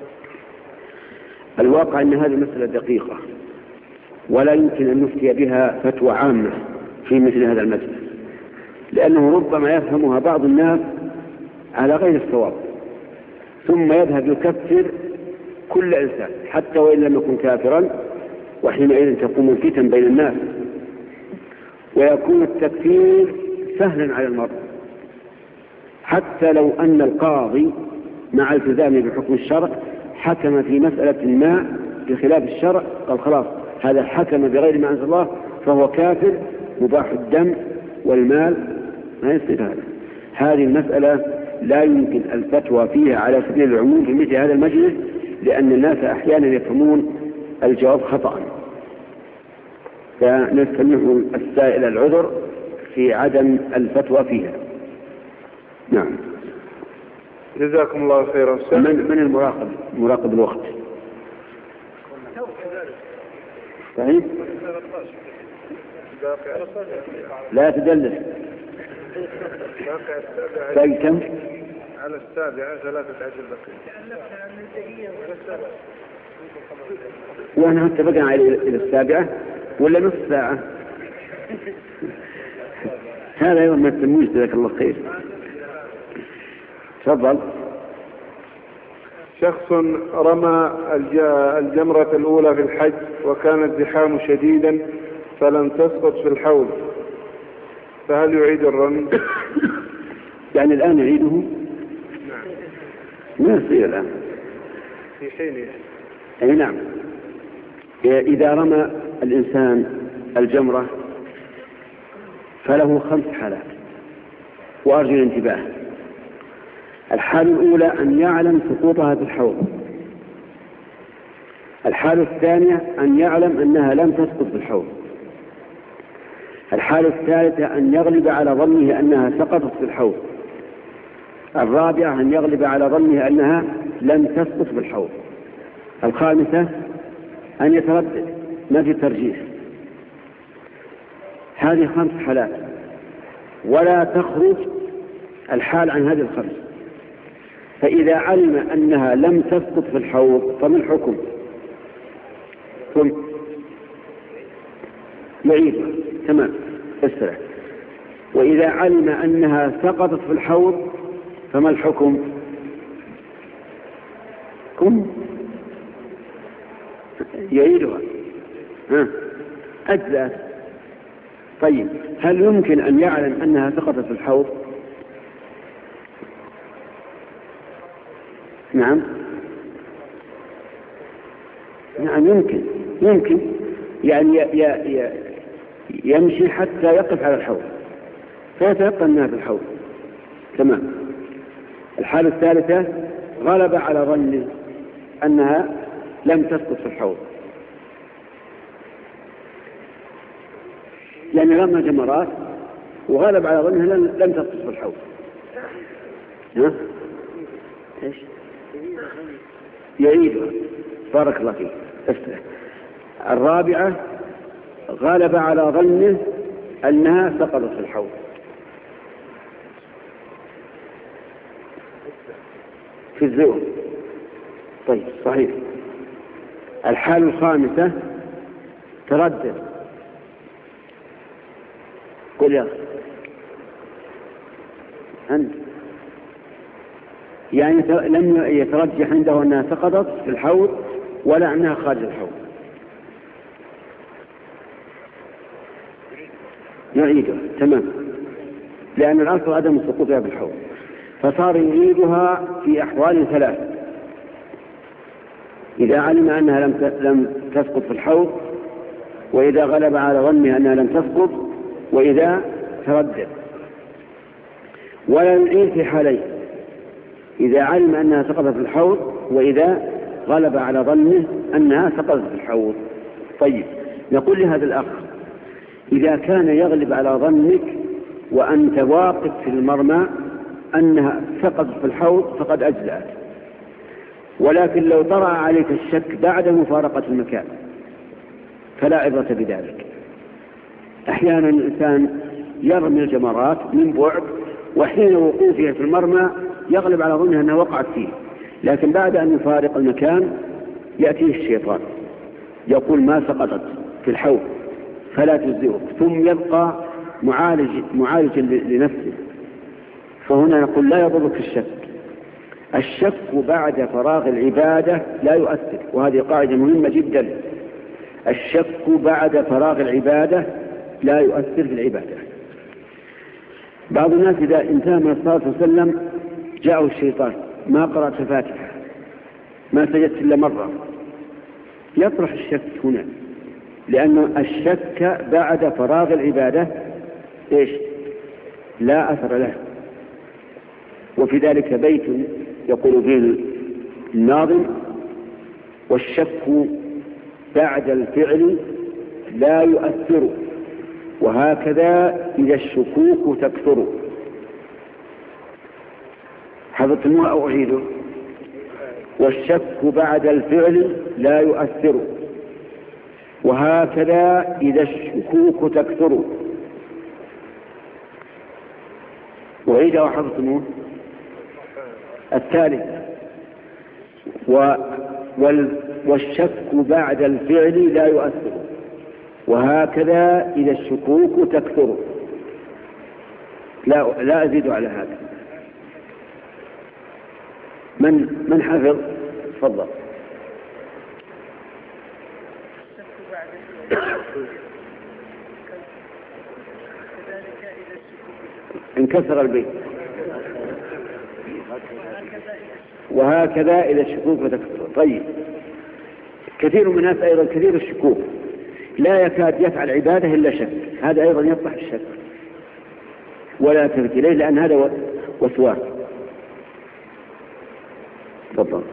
الواقع أن هذه مسألة دقيقة ولا يمكن أن نفتي بها فتوى عامة في مثل هذا المجلس، لأنه ربما يفهمها بعض الناس على غير الصواب ثم يذهب يكفر كل إنسان حتى وإن لم يكن كافرا، وحينئذ تقوم الفتن بين الناس ويكون التكفير سهلا على المرء، حتى لو أن القاضي مع التزامه بحكم الشرع حكم في مسألة ما بخلاف الشرع، قال خلاص هذا حكم بغير ما أنزل الله فهو كافر مباح الدم والمال، ما يصير هذا. هذه المسألة لا يمكن الفتوى فيها على سبيل العموم في مثل هذا المجلس، لأن الناس أحيانا يفهمون الجواب خطأ، فنستمع السائل العذر في عدم الفتوى فيها. نعم. جزاكم الله خيرا. من, من المراقب مراقب الوقت؟ صحيح؟ لا تدلس. باقي كم؟ على السابعة ثلاثة عشر دقيقة. وانا اتفقنا على الى السابعة ولا نص ساعة؟ هذا يوم ما تسموش جزاك الله خير. تفضل. شخص رمى الجمرة الأولى في الحج وكان الزحام شديدا فلم تسقط في الحوض، فهل يعيد الرمي؟ يعني الآن يعيده؟ ما يصير الآن في حينه. أي نعم. إذا رمى الإنسان الجمرة فله خمس حالات وأرجو الانتباه. الحالة الأولى أن يعلم سقوطها في الحوض. الحالة الثانية أن يعلم أنها لم تسقط في الحوض. الحالة الثالثة أن يغلب على ظنه أنها سقطت في الحوض. الرابعة أن يغلب على ظنه أنها لم تسقط في الحوض. الخامسة أن يتردد، ما في ترجيح. هذه خمس حالات ولا تخرج الحال عن هذه الخمس. فإذا علم أنها لم تسقط في الحوض فما الحكم؟ ثم يعيدها. تمام. اسرع. وإذا علم أنها سقطت في الحوض فما الحكم؟ كم يعيدها. ها أجزأ. طيب هل يمكن أن يعلم أنها سقطت في الحوض؟ نعم. نعم يمكن يمكن يعني ي ي يمشي حتى يقف على الحوض فيتيقن أنها في الحوض. تمام. الحالة الثالثة غلب على ظنه أنها لم تسقط في الحوض، يعني رمى جمرات وغلب على ظنها لم تسقط في الحوض. ها؟ ايش؟ يعيدها. بارك الله فيك. استرح. الرابعة غلب على ظنه أنها سقطت في الحوض. في الزور. طيب صحيح. الحالة الخامسة تردد. قل يا أخي أنت. يعني لم يترجح عنده أنها سقطت في الحوض ولا أنها خارج الحوض. يعيدها. تمام. لأن الأصل عدم سقوطها في الحوض، فصار يعيدها في أحوال ثلاث: إذا علم أنها لم لم تسقط في الحوض، وإذا غلب على ظنه أنها لم تسقط، وإذا تردد. ولا يعيد في حالين: إذا علم أنها سقطت في الحوض، وإذا غلب على ظنه أنها سقطت في الحوض. طيب نقول لهذا الأخ: إذا كان يغلب على ظنك وأنت واقف في المرمى أنها سقطت في الحوض فقد أجزأت، ولكن لو طرأ عليك الشك بعد مفارقة المكان فلا عبرة بذلك. أحيانا الإنسان يرمي الجمرات من بعد وحين وقوفها في المرمى يغلب على ظنها أنها وقعت فيه، لكن بعد أن يفارق المكان يأتيه الشيطان يقول ما سقطت في الحوض فلا تجزئك، ثم يبقى معالج معالج لنفسه. فهنا نقول لا يضرك الشك. الشك بعد فراغ العبادة لا يؤثر، وهذه قاعدة مهمة جدا. الشك بعد فراغ العبادة لا يؤثر في العبادة. بعض الناس إذا انتهى من الصلاة صلى الله عليه وسلم جاءه الشيطان ما قرأت الفاتحة ما سجدت إلا مرة، يطرح الشك هنا، لأن الشك بعد فراغ العبادة إيش؟ لا أثر له. وفي ذلك بيت يقول فيه الناظم: والشك بعد الفعل لا يؤثر، وهكذا إذا الشكوك تكثر. حفظتموها أو أعيده؟ والشك بعد الفعل لا يؤثر، وهكذا إذا الشكوك تكثر. أعيده وحفظتموه؟ الثالث: و والشك بعد الفعل لا يؤثر، وهكذا إذا الشكوك تكثر. لا لا أزيد على هذا. من من حفظ؟ تفضل. انكسر البيت. وهكذا إذا الشكوك تكثر. طيب، كثير من الناس أيضا كثير الشكوك لا يكاد يفعل عبادة إلا شك، هذا أيضا يطرح الشك ولا ترك إليه، لأن هذا وسواس. تفضل.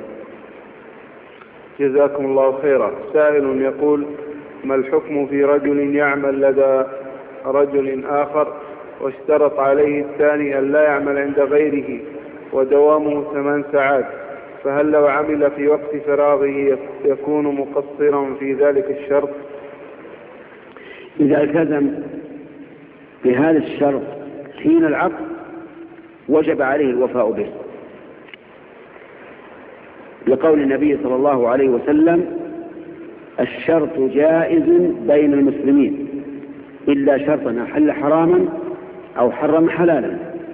جزاكم الله خيرا. سائل يقول: ما الحكم في رجل يعمل لدى رجل آخر واشترط عليه الثاني أن لا يعمل عند غيره ودوامه ثمان ساعات، فهل لو عمل في وقت فراغه يكون مقصرا في ذلك الشرط؟ إذا التزم بهذا الشرط حين العقد وجب عليه الوفاء به، لقول النبي صلى الله عليه وسلم: الشرط جائز بين المسلمين إلا شرطا أحل حراما أو حرم حلالا.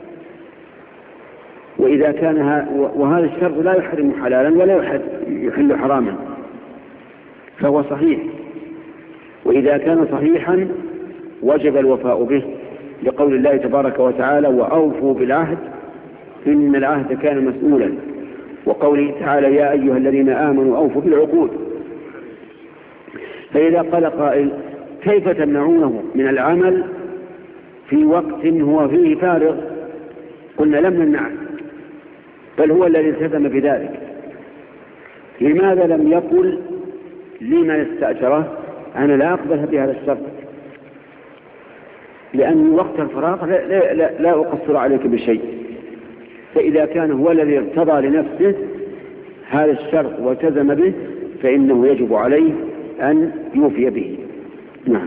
وإذا كان وهذا الشرط لا يحرم حلالا ولا يحل حراما فهو صحيح، وإذا كان صحيحا وجب الوفاء به، لقول الله تبارك وتعالى: وأوفوا بالعهد إن العهد كان مسؤولا، وقوله تعالى: يا أيها الذين آمنوا أوفوا بالعقود. فإذا قال قائل: كيف تمنعونه من العمل في وقت هو فيه فارغ؟ قلنا لم نمنعه، بل هو الذي التزم بذلك. لماذا لم يقل لمن استأجره أنا لا أقبل بهذا الشرط؟ لأن وقت الفراغ لا, لا, لا, لا أقصر عليك بشيء. فإذا كان هو الذي ارتضى لنفسه هذا الشرط والتزم به فإنه يجب عليه أن يوفي به. نعم.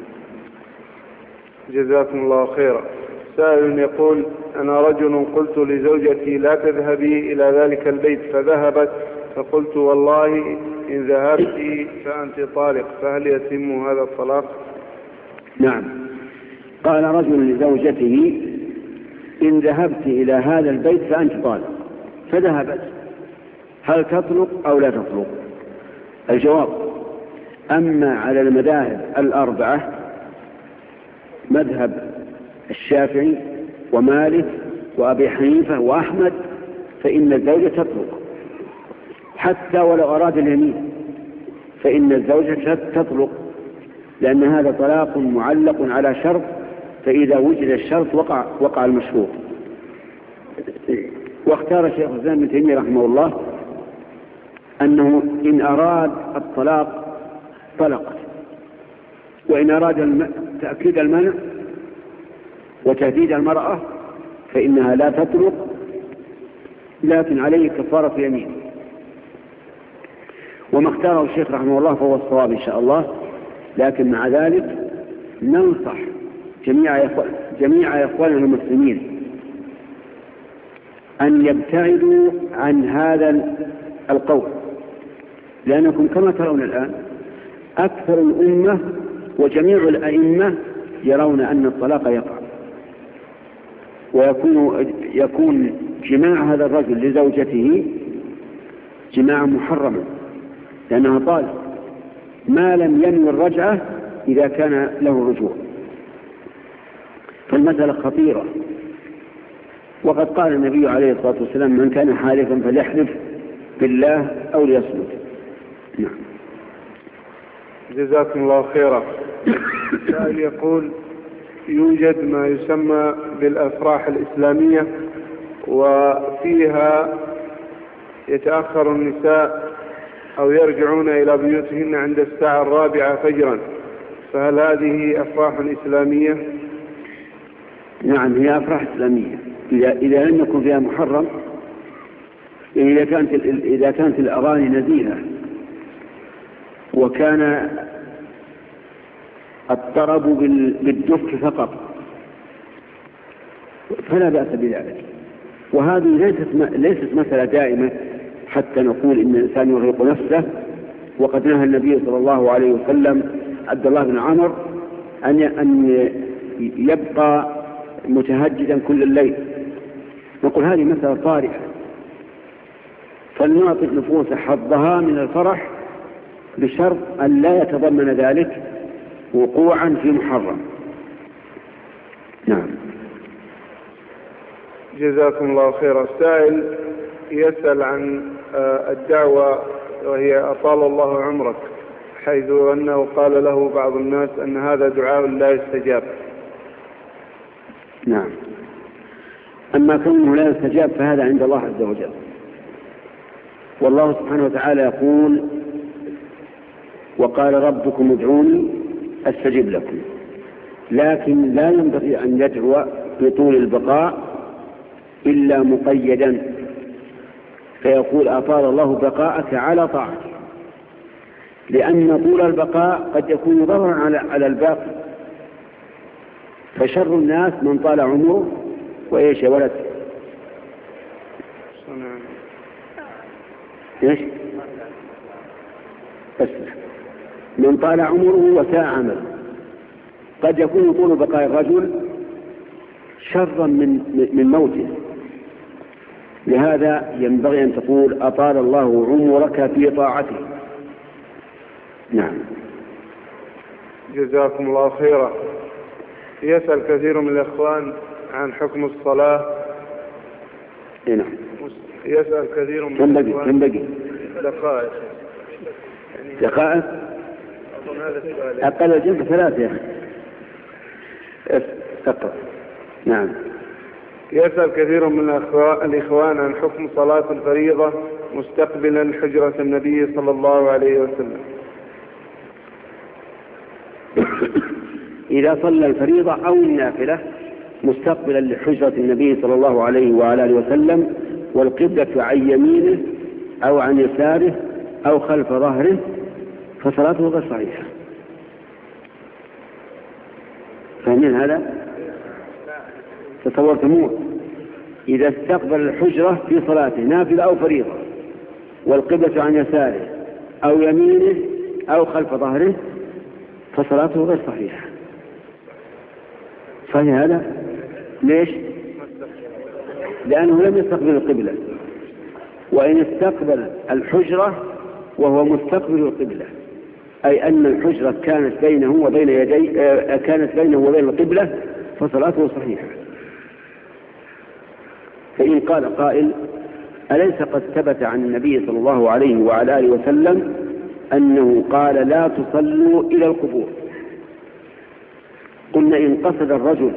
جزاكم الله خيرا. سائل يقول: أنا رجل قلت لزوجتي لا تذهبي إلى ذلك البيت فذهبت، فقلت والله إن ذهبت فأنت طالق، فهل يتم هذا الطلاق؟ نعم. قال رجل لزوجته: إن ذهبت إلى هذا البيت فأنت طالق، فذهبت، هل تطلق أو لا تطلق؟ الجواب: أما على المذاهب الأربعة مذهب الشافعي ومالك وأبي حنيفة وأحمد فإن الزوجة تطلق، حتى ولو أراد اليمين فإن الزوجة تطلق، لأن هذا طلاق معلق على شرط، فإذا وجد الشرط وقع, وقع المشروط. واختار شيخ الإسلام ابن تيمية رحمه الله أنه إن أراد الطلاق طلقت، وإن أراد تأكيد المنع وتهديد المرأة فإنها لا تطلق، لكن عليه كفارة يمين. وما اختاره الشيخ رحمه الله فهو الصواب إن شاء الله، لكن مع ذلك ننصح جميع جميع إخواننا المسلمين أن يبتعدوا عن هذا القول، لأنكم كما ترون الآن أكثر الأمة وجميع الأئمة يرون أن الطلاق يقع، ويكون يكون جماع هذا الرجل لزوجته جماعا محرما، لأنها طالق ما لم ينوي الرجعة إذا كان له رجوع. فالمسألة خطيرة. وقد قال النبي عليه الصلاة والسلام: من كان حالفا فليحلف بالله أو ليصمت. نعم. جزاكم الله خيرا. السائل يقول: يوجد ما يسمى بالأفراح الإسلامية، وفيها يتأخر النساء أو يرجعون إلى بيوتهن عند الساعة الرابعة فجرا، فهل هذه أفراح إسلامية؟ نعم، هي أفراح إسلامية إذا إذا لم يكن فيها محرم. إذا كانت إذا كانت الأغاني نزيهة وكان الطرب بالدف فقط فلا بأس بذلك. وهذه ليست ليست مسألة دائمة حتى نقول إن الإنسان يرهق نفسه. وقد نهى النبي صلى الله عليه وسلم عبد الله بن عمرو أن أن يبقى متهجدا كل الليل. نقول هذه مسألة طارئة، فلنعطي النفوس حظها من الفرح بشرط أن لا يتضمن ذلك وقوعا في محرم. نعم. جزاكم الله خيرا. السائل يسأل عن الدعوة وهي أطال الله عمرك، حيث أنه قال له بعض الناس أن هذا دعاء لا يستجاب. نعم. أما كونه لا يستجاب فهذا عند الله عز وجل، والله سبحانه وتعالى يقول: وقال ربكم ادعوني أستجب لكم. لكن لا ينبغي أن يدعو بطول البقاء إلا مقيدا، فيقول: أطال الله بقاءك على طاعته، لأن طول البقاء قد يكون ضررا على على الباقي. فشر الناس من طال عمره وإيش يا ولد؟ إيش؟ بس من طال عمره وساء عمله. قد يكون طول بقاء الرجل شرا من من موته. لهذا ينبغي أن تقول: أطال الله عمرك في طاعته. نعم. جزاكم الله خيرا. يسأل كثير من الإخوان عن حكم الصلاة. نعم. يسأل كثير من كم بقي كم بقي دقائق دقائق أقل الجنب ثلاثة يا أخي. اقرأ. نعم. يسأل كثير من الإخوان عن حكم صلاة الفريضة مستقبلا حجرة النبي صلى الله عليه وسلم. إذا صلى الفريضة أو النافلة مستقبلا لحجرة النبي صلى الله عليه وآله وسلم، والقبلة عن يمينه أو عن يساره أو خلف ظهره، فصلاته غير صحيحة. فاهمين هذا؟ تصورتموه إذا استقبل الحجرة في صلاته نافلة أو فريضة والقبلة عن يساره أو يمينه أو خلف ظهره، فصلاته غير صحيحة. فهي هذا ليش؟ لأنه لم يستقبل القبلة. وإن استقبل الحجرة وهو مستقبل القبلة، أي أن الحجرة كانت بينه وبين يدي كانت بينه وبين القبلة، فصلاته صحيحة. فإن قال قائل: أليس قد ثبت عن النبي صلى الله عليه وعلى آله وسلم أنه قال: لا تصلوا إلى القبور؟ قلنا: إن قصد الرجل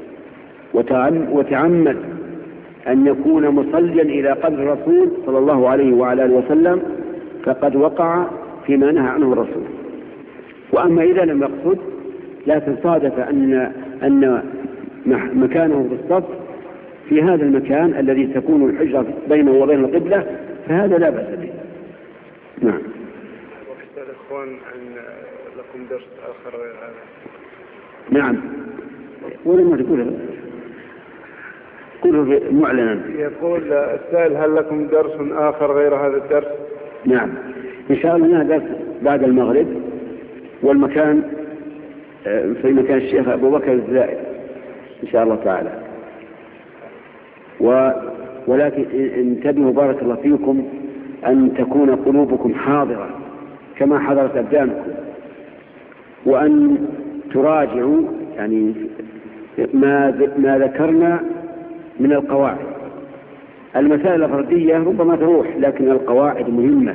وتعمد أن يكون مصليا إلى قبر الرسول صلى الله عليه وعلى آله وسلم فقد وقع فيما نهى عنه الرسول. وأما إذا لم يقصد، لكن صادف أن أن مكانه بالصف في هذا المكان الذي تكون الحجرة بينه وبين القبلة، فهذا لا بأس به. نعم. وقت الإخوان أن لكم درس آخر غير هذا. نعم. ولما تقول كله معلنا. يقول السائل: هل لكم درس آخر غير هذا الدرس؟ نعم إن شاء الله لنا درس بعد المغرب، والمكان في مكان الشيخ أبو بكر الزائد إن شاء الله تعالى. و ولكن انتبهوا بارك الله فيكم أن تكون قلوبكم حاضرة كما حضرت أبدانكم، وأن تراجعوا يعني ما ما ذكرنا من القواعد. المسائل الفردية ربما تروح، لكن القواعد مهمة.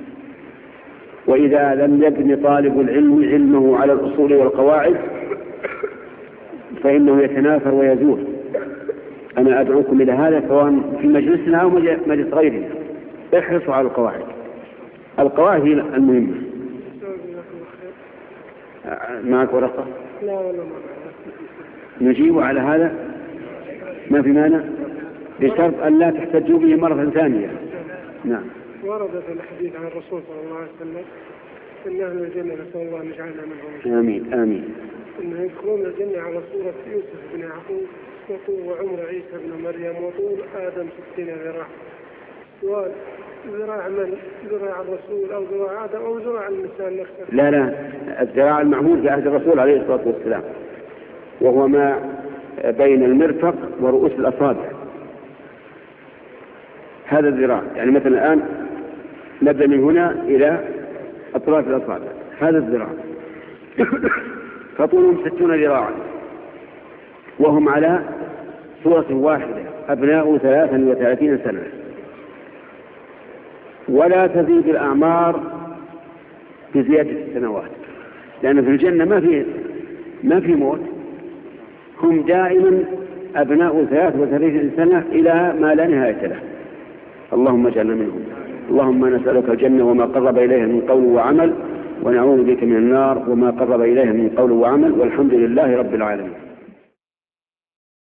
وإذا لم يبني طالب العلم علمه على الأصول والقواعد فإنه يتناثر ويزول. أنا أدعوكم إلى هذا سواء في مجلسنا أو مجلس غيرنا، احرصوا على القواعد. القواعد هي المهمة. معك ورقة؟ لا ولا ما نجيب على هذا ما في مانع، بشرط أن لا تحتجوا به مرة ثانية. نعم. ورد في الحديث عن الرسول صلى الله عليه وسلم أن أهل الجنة نسأل الله أن يجعلنا منهم. آمين آمين. أنه يدخلون الجنة على صورة يوسف بن يعقوب وطول وعمر عيسى بن مريم وطول آدم ستين ذراع. سؤال: ذراع من؟ ذراع الرسول أو ذراع آدم أو ذراع الإنسان نفسه؟ لا لا، الذراع المعهود في عهد الرسول عليه الصلاة والسلام، وهو ما بين المرفق ورؤوس الأصابع. هذا الذراع، يعني مثلا الآن نبدأ من هنا إلى أطراف الأصابع، هذا الذراع. فطولهم ستون ذراعا، وهم على صورة واحدة، أبناء ثلاثا وثلاثين سنة. ولا تزيد الأعمار بزيادة السنوات، لأن في الجنة ما في ما في موت، هم دائما أبناء ثلاث وثلاثين سنة إلى ما لا نهاية له. اللهم اجعلنا منهم. اللهم نسألك الجنة وما قرب إليها من قول وعمل، ونعوذ بك من النار وما قرب إليها من قول وعمل، والحمد لله رب العالمين.